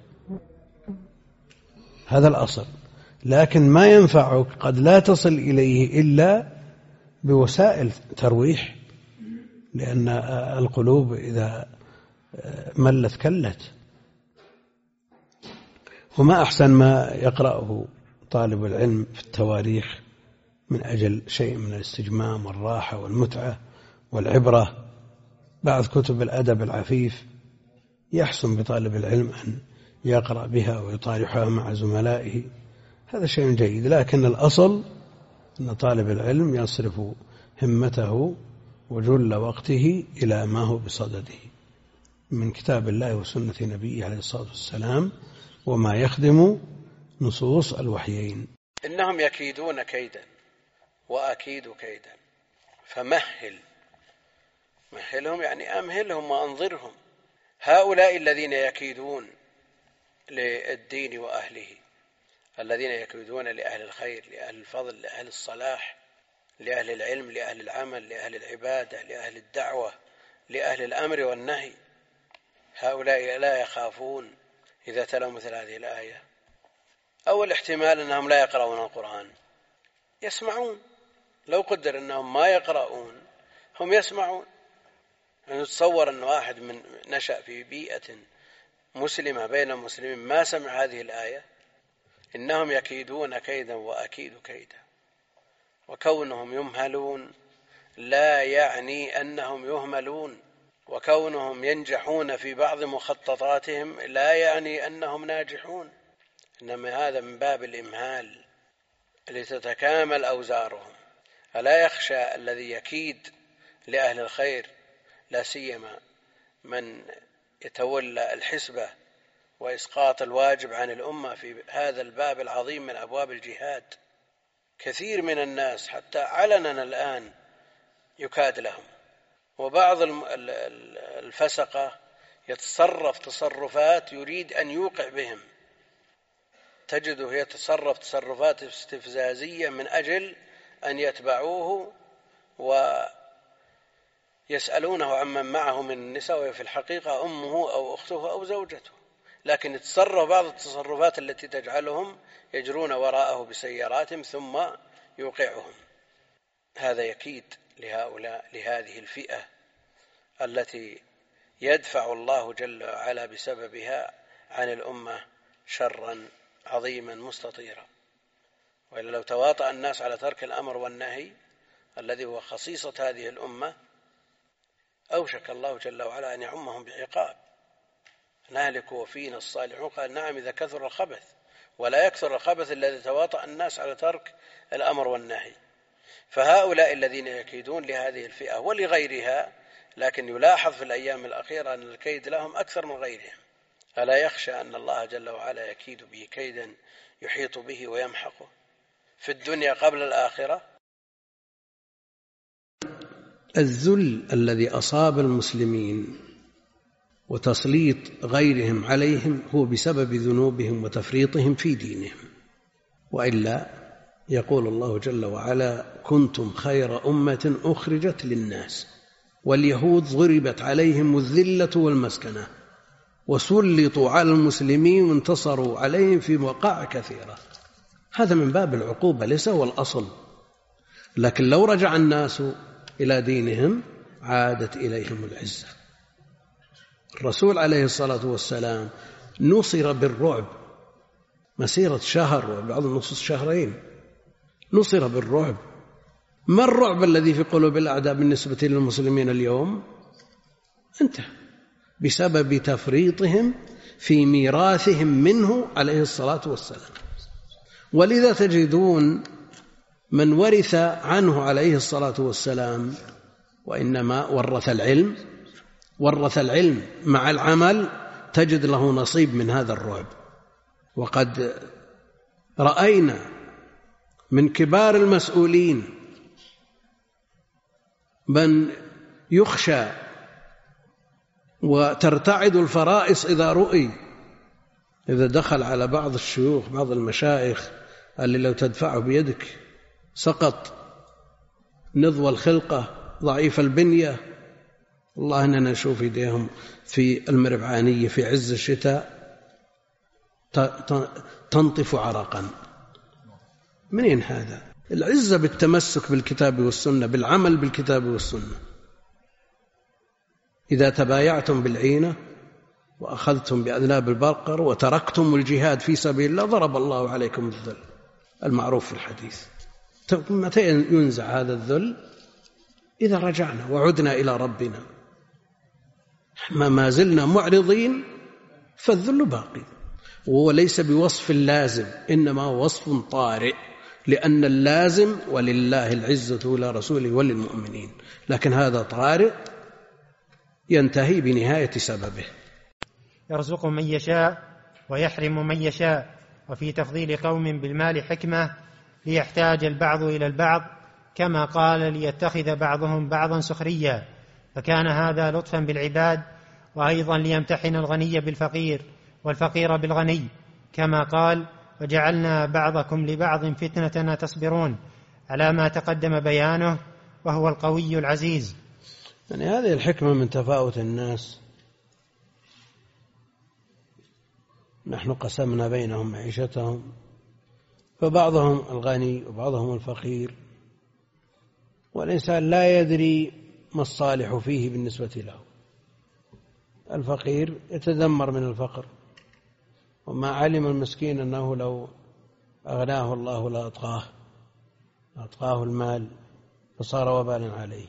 هذا الأصل. لكن ما ينفعك قد لا تصل إليه إلا بوسائل ترويح، لأن القلوب إذا ملت كلت. وما أحسن ما يقرأه طالب العلم في التواريخ من أجل شيء من الاستجمام والراحة والمتعة والعبرة. بعض كتب الأدب العفيف يحسن بطالب العلم أن يقرأ بها ويطارحها مع زملائه، هذا شيء جيد. لكن الأصل أن طالب العلم يصرف همته وجل وقته إلى ما هو بصدده من كتاب الله وسنة نبيه عليه الصلاة والسلام، وما يخدم نصوص الوحيين. إنهم يكيدون كيدا وأكيد كيدا فمهل، مهلهم يعني أمهلهم وأنظرهم. هؤلاء الذين يكيدون للدين وأهله، الذين يكيدون لأهل الخير، لأهل الفضل، لأهل الصلاح، لأهل العلم، لأهل العمل، لأهل العبادة، لأهل الدعوة، لأهل الأمر والنهي، هؤلاء لا يخافون إذا تلوا مثل هذه الآية. أول احتمال أنهم لا يقرؤون القرآن، يسمعون. لو قدر أنهم ما يقرؤون هم يسمعون. يعني نتصور أن واحد من نشأ في بيئة مسلمة بين المسلمين ما سمع هذه الآية، إنهم يكيدون كيدا وأكيد كيدا. وكونهم يمهلون لا يعني أنهم يهملون، وكونهم ينجحون في بعض مخططاتهم لا يعني أنهم ناجحون، إنما هذا من باب الإمهال لتتكامل أوزارهم. ألا يخشى الذي يكيد لأهل الخير، لا سيما من يتولى الحسبة وإسقاط الواجب عن الأمة في هذا الباب العظيم من أبواب الجهاد؟ كثير من الناس حتى علنا الآن يكاد لهم، وبعض الفسقة يتصرف تصرفات يريد أن يوقع بهم، تجده يتصرف تصرفات استفزازية من أجل أن يتبعوه ويسألونه عمن معه من النساء، وفي الحقيقة أمه أو أخته أو زوجته، لكن يتصرف بعض التصرفات التي تجعلهم يجرون وراءه بسياراتهم ثم يوقعهم. هذا يكيد لهؤلاء، لهذه الفئة التي يدفع الله جل وعلا بسببها عن الأمة شرا عظيما مستطيرا. وإلا لو تواطأ الناس على ترك الأمر والنهي الذي هو خصيصة هذه الأمة أوشك الله جل وعلا أن يعمهم بعقاب. نهلك وفينا الصالحون. قال نعم إذا كثر الخبث، ولا يكثر الخبث الذي تواطأ الناس على ترك الأمر والنهي. فهؤلاء الذين يكيدون لهذه الفئة ولغيرها، لكن يلاحظ في الأيام الأخيرة أن الكيد لهم أكثر من غيرهم. ألا يخشى أن الله جل وعلا يكيد به كيدا يحيط به ويمحقه في الدنيا قبل الآخرة؟ الذل الذي أصاب المسلمين وتسليط غيرهم عليهم هو بسبب ذنوبهم وتفريطهم في دينهم. وإلا يقول الله جل وعلا كنتم خير أمة أخرجت للناس واليهود ضربت عليهم الذلة والمسكنة وسلطوا على المسلمين وانتصروا عليهم في مواقع كثيرة. هذا من باب العقوبة ليس هو الأصل، لكن لو رجع الناس إلى دينهم عادت إليهم العزة. الرسول عليه الصلاة والسلام نصر بالرعب مسيرة شهر وبعض النصوص شهرين، نصر بالرعب. ما الرعب الذي في قلوب الأعداء بالنسبة للمسلمين اليوم؟ انتهى بسبب تفريطهم في ميراثهم منه عليه الصلاة والسلام. ولذا تجدون من ورث عنه عليه الصلاة والسلام وإنما ورث العلم ورث العلم مع العمل تجد له نصيب من هذا الرعب. وقد رأينا من كبار المسؤولين من يخشى وترتعد الفرائص إذا رؤي، إذا دخل على بعض الشيوخ بعض المشايخ اللي لو تدفعه بيدك سقط، نضوى الخلقة ضعيف البنية. والله أننا نشوف يديهم في المربعانية في عز الشتاء تنطف عرقا. منين هذا؟ العزة بالتمسك بالكتاب والسنة، بالعمل بالكتاب والسنة. إذا تبايعتم بالعينة وأخذتم بأذناب البقر وتركتم الجهاد في سبيل الله ضرب الله عليكم الذل المعروف في الحديث. متى ينزع هذا الذل؟ إذا رجعنا وعدنا إلى ربنا. ما زلنا معرضين فالذل باقي، وهو ليس بوصف لازم إنما وصف طارئ، لأن اللازم ولله العزة ولرسوله وللمؤمنين، لكن هذا طارئ ينتهي بنهاية سببه. يرزق من يشاء ويحرم من يشاء، وفي تفضيل قوم بالمال حكمة ليحتاج البعض إلى البعض، كما قال ليتخذ بعضهم بعضا سخريا، فكان هذا لطفا بالعباد، وأيضا ليمتحن الغني بالفقير والفقير بالغني، كما قال وجعلنا بعضكم لبعض فتنة تصبرون، على ما تقدم بيانه، وهو القوي العزيز. يعني هذه الحكمة من تفاوت الناس. نحن قسمنا بينهم معيشتهم، فبعضهم الغني وبعضهم الفقير، والإنسان لا يدري ما الصالح فيه بالنسبة له. الفقير يتذمر من الفقر، وما علم المسكين أنه لو أغناه الله لأطغاه أطغاه المال فصار وبالا عليه.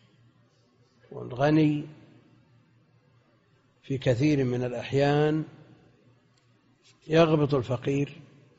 والغني في كثير من الأحيان يغبط الفقير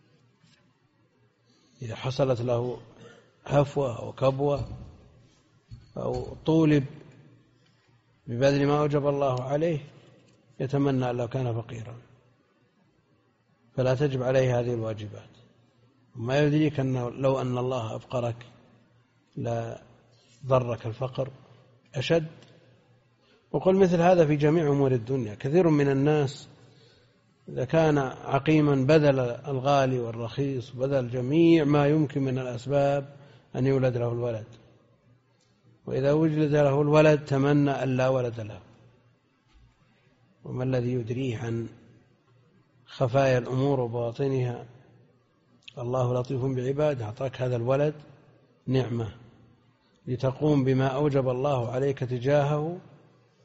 إذا حصلت له هفوة أو كبوة أو طولب ببذل ما أوجب الله عليه، يتمنى أن لو كان فقيرا. فلا تجب عليه هذه الواجبات. وما يدريك أنه لو أن الله أفقرك لا ضرك الفقر أشد. وقل مثل هذا في جميع أمور الدنيا. كثير من الناس إذا كان عقيما بذل الغالي والرخيص، بذل جميع ما يمكن من الأسباب أن يولد له الولد، وإذا وجد له الولد تمنى أن لا ولد له. وما الذي يدريه عن خفايا الأمور وباطنها؟ الله لطيف بعباده. أعطاك هذا الولد نعمة لتقوم بما أوجب الله عليك تجاهه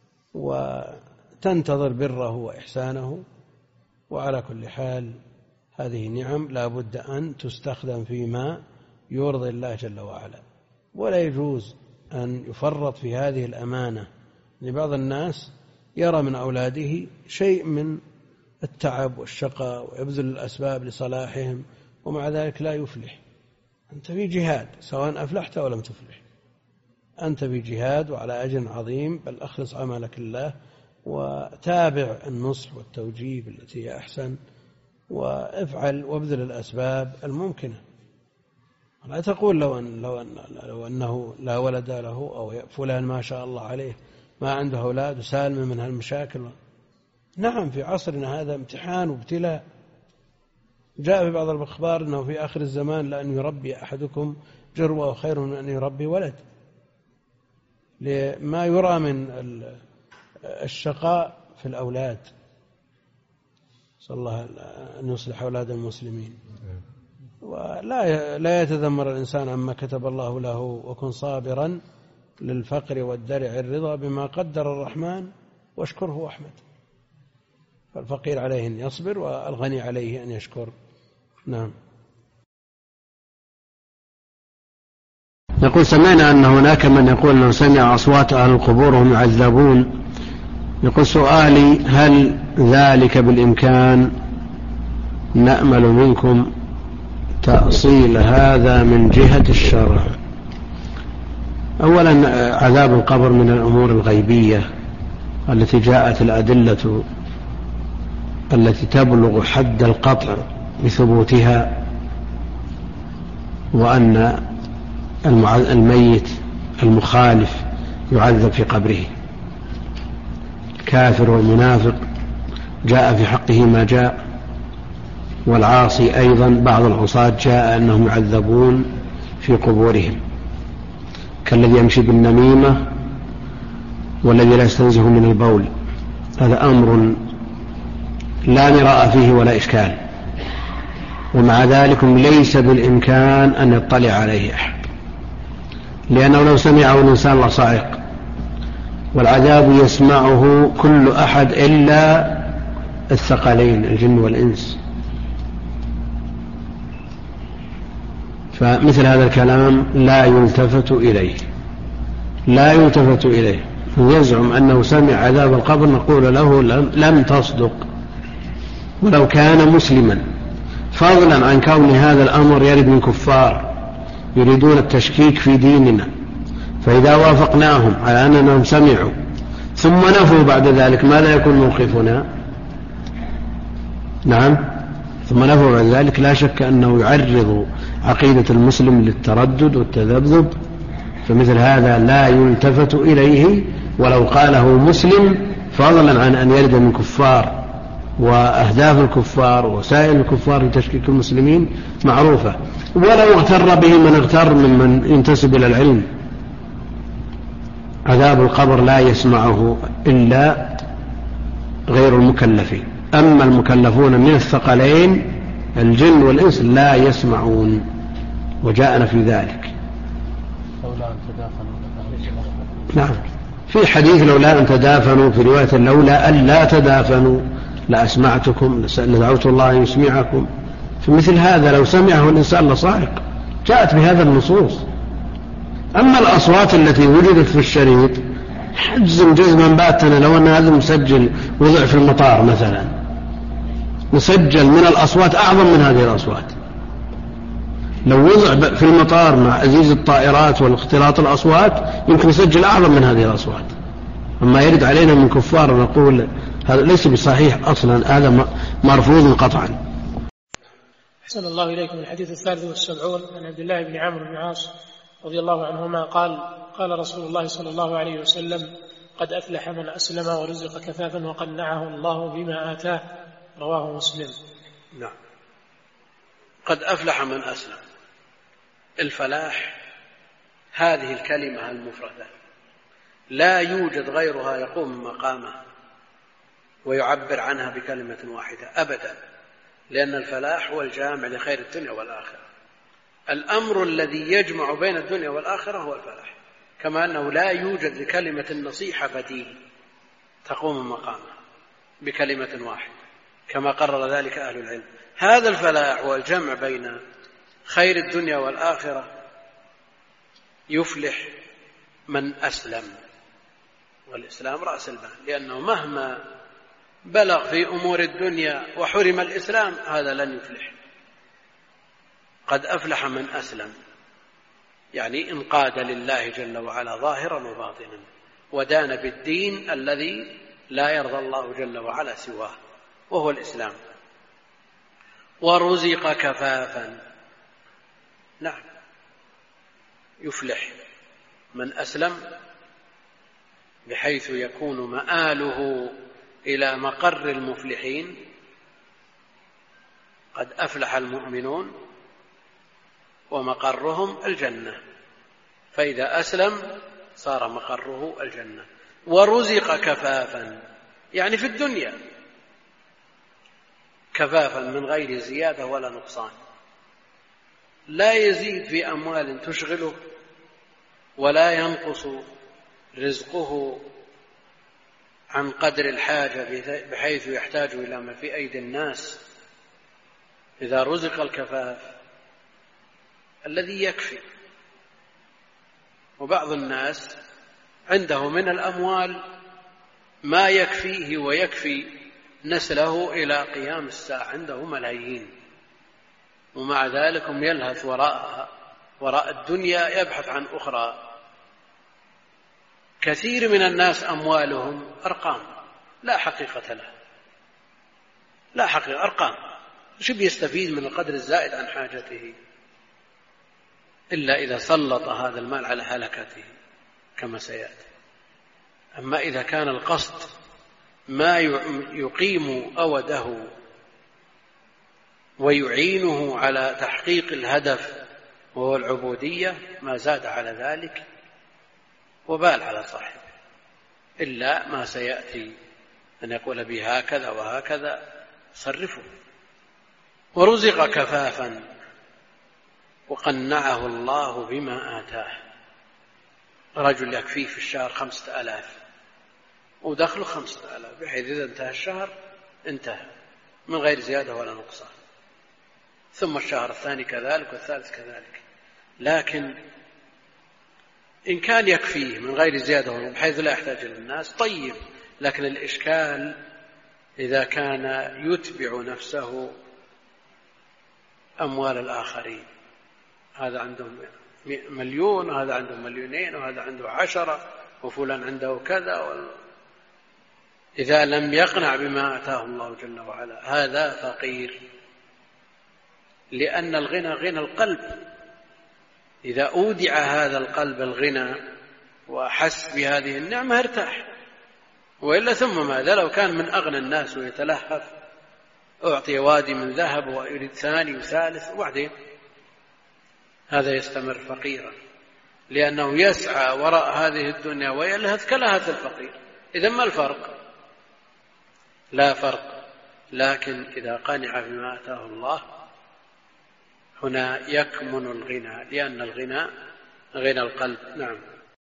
وتنتظر بره وإحسانه. وعلى كل حال هذه نعم لا بد أن تستخدم فيما يرضي الله جل وعلا، ولا يجوز أن يفرط في هذه الأمانة. لبعض الناس يرى من أولاده شيء من التعب والشقاء ويبذل الأسباب لصلاحهم ومع ذلك لا يفلح. أنت في جهاد سواء أفلحت أو لم تفلح، أنت في جهاد وعلى أجر عظيم، بل أخلص عملك لله وتابع النصح والتوجيه التي هي أحسن، وافعل وابذل الأسباب الممكنة. لا تقول لو, أن لو, أن لو أنه لا ولد له أو فلان ما شاء الله عليه ما عنده أولاد وسالم من هالمشاكل. نعم في عصرنا هذا امتحان وابتلاء. جاء في بعض الأخبار أنه في آخر الزمان لأن يربي أحدكم جروة خير من أن يربي ولد، لما يرى من الشقاء في الأولاد. صلى الله أن يصلح أولاد المسلمين. ولا لا يتذمر الإنسان عما كتب الله له، وكن صابرا للفقر والدرع الرضا بما قدر الرحمن واشكره واحمد. فالفقير عليه أن يصبر والغني عليه أن يشكر. نعم. يقول سمعنا أن هناك من يقول أنه سمع أصوات أهل القبور وهم يعذبون. يقول سؤالي هل ذلك بالإمكان؟ نأمل منكم تأصيل هذا من جهة الشرع. أولا عذاب القبر من الأمور الغيبية التي جاءت الأدلة التي تبلغ حد القطع بثبوتها، وأن الميت المخالف يعذب في قبره. الكافر والمنافق جاء في حقه ما جاء، والعاصي أيضا بعض العصاة جاء أنهم يعذبون في قبورهم، كالذي يمشي بالنميمة والذي لا يستنزه من البول. هذا أمر لا مراء فيه ولا إشكال، ومع ذلك ليس بالإمكان أن يطلع عليه أحد، لأنه لو سمعه الإنسان لصعق، والعذاب يسمعه كل أحد إلا الثقلين الجن والإنس. فمثل هذا الكلام لا يلتفت إليه، لا يلتفت إليه. يزعم أنه سمع عذاب القبر نقول له لم تصدق ولو كان مسلما، فضلا عن كون هذا الأمر يرد من كفار يريدون التشكيك في ديننا. فإذا وافقناهم على أنهم سمعوا ثم نفوا بعد ذلك ماذا يكون موقفنا؟ نعم، ثم نفوا بعد ذلك لا شك أنه يعرض عقيدة المسلم للتردد والتذبذب. فمثل هذا لا يلتفت إليه ولو قاله مسلم، فضلا عن أن يرد من كفار، وأهداف الكفار ووسائل الكفار لتشكيك المسلمين معروفة، ولو اغتر به من اغتر ممن ينتسب إلى العلم. عذاب القبر لا يسمعه إلا غير المكلفين، أما المكلفون من الثقلين الجن والإنس لا يسمعون، وجاءنا في ذلك. نعم، في حديث لولا أن تدافنوا، في رواية لولا أن لا تدافنوا لأسمعتكم لدعوت الله أن يسمعكم. فمثل هذا لو سمعه الإنسان لصاعق، جاءت بهذا النصوص. أما الأصوات التي وجدت في الشريط حجزم جزما باتنا لو أن هذا مسجل وضع في المطار مثلا، مسجل من الأصوات أعظم من هذه الأصوات. لو وضع في المطار مع أزيز الطائرات والاختلاط الأصوات يمكن يسجل أعظم من هذه الأصوات. أما يرد علينا من كفار نقول هذا ليس بصحيح أصلا، هذا مرفوض قطعا. أحسن الله إليكم. الحديث الثالث والسبعون عن عبد الله بن عمرو بن العاص رضي الله عنهما قال قال رسول الله صلى الله عليه وسلم قد أفلح من أسلم ورزق كفافا وقنعه الله بما آتاه، رواه مسلم. نعم، قد أفلح من أسلم. الفلاح هذه الكلمة المفردة لا يوجد غيرها يقوم مقامها ويعبر عنها بكلمة واحدة أبدا، لأن الفلاح هو الجامع لخير الدنيا والآخرة. الأمر الذي يجمع بين الدنيا والآخرة هو الفلاح، كما أنه لا يوجد لكلمة النصيحة بديل تقوم مقامها بكلمة واحدة، كما قرر ذلك أهل العلم. هذا الفلاح والجمع بين خير الدنيا والآخرة يفلح من أسلم، والإسلام رأس المال، لأنه مهما بلغ في أمور الدنيا وحرم الإسلام هذا لن يفلح. قد أفلح من أسلم، يعني انقاد لله جل وعلا ظاهرا وباطنا، ودان بالدين الذي لا يرضى الله جل وعلا سواه وهو الإسلام. ورزق كفافا، نعم يفلح من أسلم بحيث يكون مآله إلى مقر المفلحين. قد أفلح المؤمنون ومقرهم الجنة، فإذا أسلم صار مقره الجنة. ورزق كفافا، يعني في الدنيا كفافا من غير زيادة ولا نقصان، لا يزيد في أموال تشغله ولا ينقص رزقه عن قدر الحاجة بحيث يحتاج إلى ما في أيدي الناس. إذا رزق الكفاف الذي يكفي، وبعض الناس عنده من الأموال ما يكفيه ويكفي نسله إلى قيام الساعة، عنده ملايين، ومع ذلك هم يلهث وراءها وراء الدنيا يبحث عن أخرى. كثير من الناس أموالهم أرقام لا حقيقة لها، لا حقيقة، أرقام، شو بيستفيد من القدر الزائد عن حاجته إلا إذا سلط هذا المال على هلكته كما سيأتي. أما إذا كان القصد ما يقيم أوده ويعينه على تحقيق الهدف وهو العبودية ما زاد على ذلك وبال على صاحبه، إلا ما سيأتي أن يقول به هكذا وهكذا صرفه. ورزق كفافا وقنعه الله بما آتاه. رجل يكفيه في الشهر خمسة آلاف ودخله خمسة آلاف، بحيث إذا انتهى الشهر انتهى من غير زيادة ولا نقصان، ثم الشهر الثاني كذلك والثالث كذلك. لكن إن كان يكفيه من غير زيادة بحيث لا يحتاج إلى الناس طيب، لكن الإشكال إذا كان يتبع نفسه أموال الآخرين، هذا عنده مليون وهذا عنده مليونين وهذا عنده عشرة وفلان عنده كذا و... إذا لم يقنع بما آتاه الله جل وعلا هذا فقير، لأن الغنى غنى القلب. إذا أودع هذا القلب الغنى وحس بهذه النعمة ارتاح، وإلا ثم ماذا؟ لو كان من أغنى الناس ويتلهف أعطي وادي من ذهب ويريد ثاني وثالث، وبعدين هذا يستمر فقيرا، لأنه يسعى وراء هذه الدنيا ويلهث كلهث الفقير. إذن ما الفرق؟ لا فرق. لكن إذا قنع بما آتاه الله هنا يكمن الغنى، لأن الغنى غنى القلب. نعم.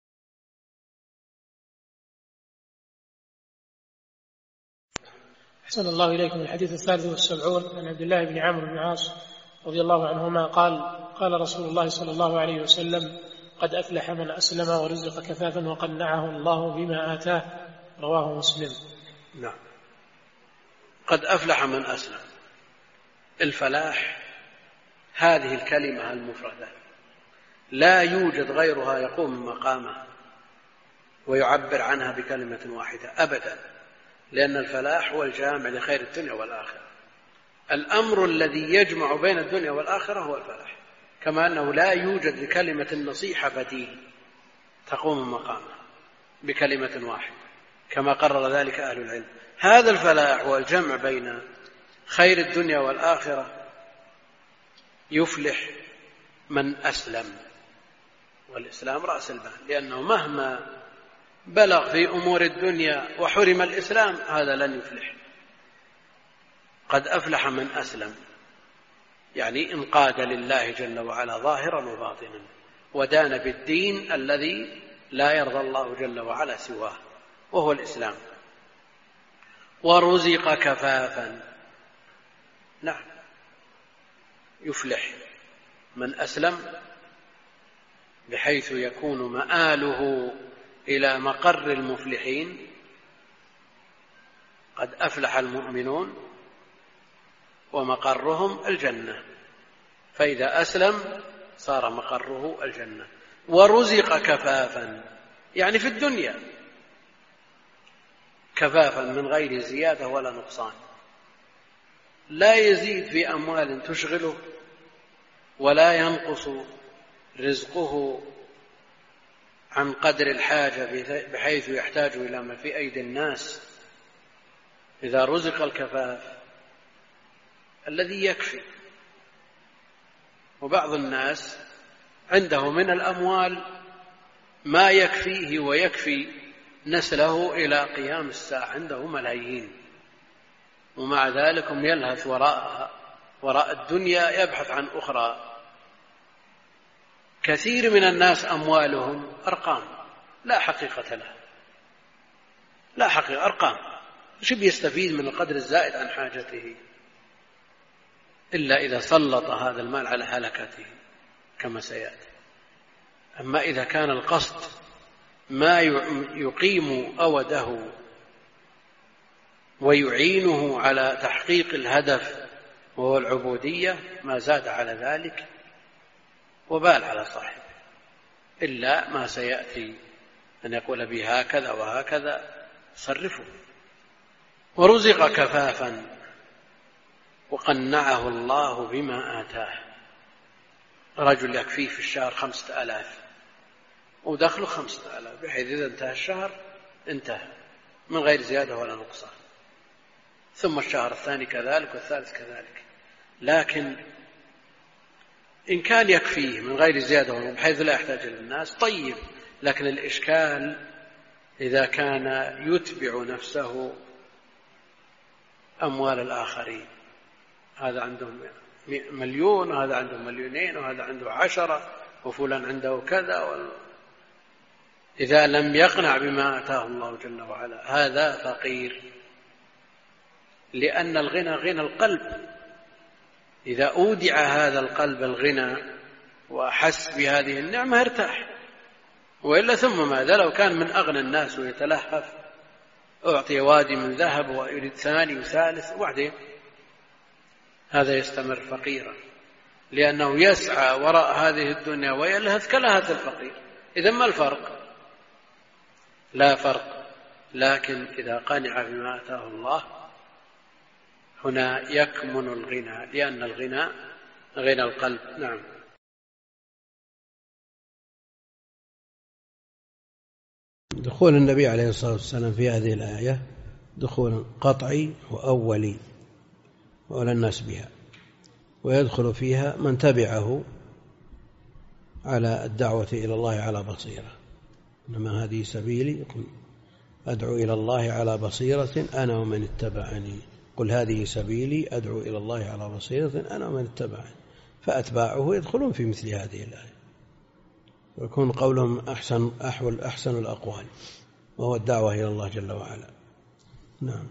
أحسن الله إليكم. الحديث الثالث والسبعون عن عبد الله بن عمرو بن العاص رضي الله عنهما قال: قال رسول الله صلى الله عليه وسلم: قد أفلح من أسلم ورزق كفافا وقنعه الله بما آتاه. رواه مسلم. نعم. قد أفلح من أسلم. الفلاح هذه الكلمة المفردة لا يوجد غيرها يقوم مقامها ويعبر عنها بكلمة واحدة أبدا، لأن الفلاح هو الجامع لخير الدنيا والآخرة. الأمر الذي يجمع بين الدنيا والآخرة هو الفلاح، كما أنه لا يوجد لكلمة النصيحة بديل تقوم مقامها بكلمة واحدة، كما قرر ذلك أهل العلم. هذا الفلاح هو الجمع بين خير الدنيا والآخرة يفلح من أسلم، والإسلام رأس المال، لأنه مهما بلغ في أمور الدنيا وحرم الإسلام هذا لن يفلح. قد أفلح من أسلم، يعني انقاد لله جل وعلا ظاهرا وباطنا، ودان بالدين الذي لا يرضى الله جل وعلا سواه وهو الإسلام. ورزق كفافا، نعم يفلح من أسلم بحيث يكون مآله إلى مقر المفلحين. قد أفلح المؤمنون ومقرهم الجنة، فإذا أسلم صار مقره الجنة. ورزق كفافا، يعني في الدنيا كفافا من غير زيادة ولا نقصان، لا يزيد في أموال تشغله ولا ينقص رزقه عن قدر الحاجة بحيث يحتاج إلى ما في أيدي الناس. إذا رزق الكفاف الذي يكفي. وبعض الناس عنده من الأموال ما يكفيه ويكفي نسله إلى قيام الساعة، عنده ملايين، ومع ذلك يلهث وراءها وراء الدنيا يبحث عن أخرى. كثير من الناس أموالهم أرقام لا حقيقة لها، لا حقيقة، أرقام، إيش بيستفيد من القدر الزائد عن حاجته إلا إذا سلط هذا المال على هلكته كما سيأتي. أما إذا كان القصد ما يقيم أوده ويعينه على تحقيق الهدف وهو العبودية، ما زاد على ذلك وبال على صاحبه، إلا ما سيأتي أن يقول به هكذا وهكذا صرفه. ورزق كفافا وقنعه الله بما آتاه. رجل يكفيه في الشهر خمسة آلاف ودخله خمسة آلاف، بحيث إذا انتهى الشهر انتهى من غير زيادة ولا نقصان، ثم الشهر الثاني كذلك والثالث كذلك. لكن إن كان يكفيه من غير زيادة بحيث لا يحتاج إلى الناس طيب، لكن الإشكال إذا كان يتبع نفسه أموال الآخرين، هذا عنده مليون وهذا عنده مليونين وهذا عنده عشرة وفلان عنده كذا و... إذا لم يقنع بما آتاه الله جل وعلا هذا فقير، لأن الغنى غنى القلب. إذا أودع هذا القلب الغنى وحس بهذه النعمة ارتاح، وإلا ثم ماذا؟ لو كان من أغنى الناس ويتلهف أعطي وادي من ذهب ويريد ثاني وثالث، وبعدين هذا يستمر فقيرا، لأنه يسعى وراء هذه الدنيا ويلهث كلهث الفقير. إذن ما الفرق؟ لا فرق. لكن إذا قنع بما آتاه الله هنا يكمن الغنى، لأن الغنى غنى القلب. نعم. دخول النبي عليه الصلاة والسلام في هذه الآية دخول قطعي وأولي وأولى الناس بها، ويدخل فيها من تبعه على الدعوة إلى الله على بصيرة. إنما هذه سبيلي أدعو إلى الله على بصيرة أنا ومن اتبعني. قل هذه سبيلي أدعو إلى الله على بصيرة أنا ومن اتبعني. فأتباعه يدخلون في مثل هذه الآية، ويكون قولهم أحسن أحول أحسن الأقوال، وهو الدعوة إلى الله جل وعلا. نعم.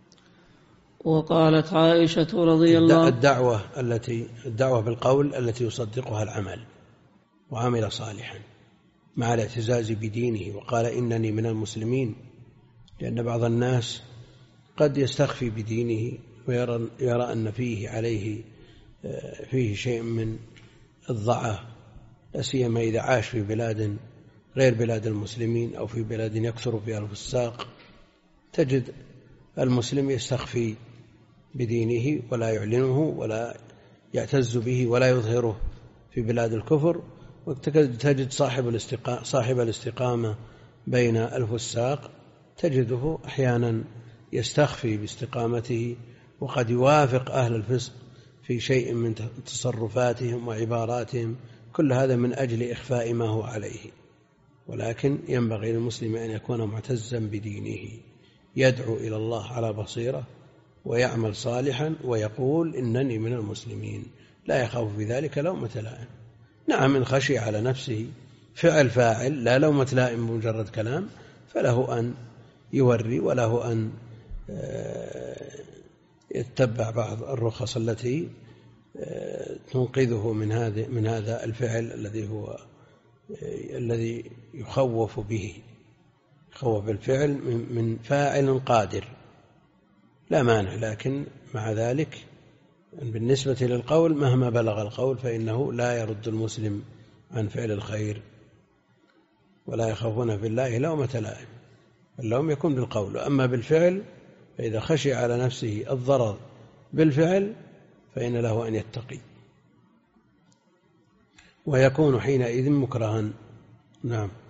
وقالت عائشة رضي الله الدعوة التي الدعوة بالقول التي يصدقها العمل وعمل صالحا مع الاعتزاز بدينه، وقال إنني من المسلمين، لأن بعض الناس قد يستخفي بدينه ويرى يرى أن فيه عليه فيه شيء من الضعف، لا سيما إذا عاش في بلاد غير بلاد المسلمين أو في بلاد يكثر فيها الفساق. تجد المسلم يستخفي بدينه ولا يعلنه ولا يعتز به ولا يظهره في بلاد الكفر، وتجد صاحب الاستقامة, صاحب الاستقامة بين الفساق تجده أحيانا يستخفي باستقامته، وقد يوافق أهل الفسق في شيء من تصرفاتهم وعباراتهم، كل هذا من أجل إخفاء ما هو عليه. ولكن ينبغي للمسلم أن يكون معتزا بدينه، يدعو إلى الله على بصيرة ويعمل صالحا ويقول إنني من المسلمين، لا يخاف في ذلك لومة لائم. نعم، إن خشي على نفسه فعل فاعل لا لومة لائم بمجرد كلام، فله أن يوري وله أن يتبع بعض الرخص التي تنقذه من هذا من هذا الفعل الذي هو الذي يخوف به، يخوف بالفعل من فاعل قادر لا مانع، لكن مع ذلك بالنسبة للقول مهما بلغ القول فإنه لا يرد المسلم عن فعل الخير، ولا يخافون في الله لومة لائم، اللوم يكون بالقول، أما بالفعل فإذا خشي على نفسه الضرر بالفعل فإن له أن يتقي، ويكون حينئذ مكرها. نعم.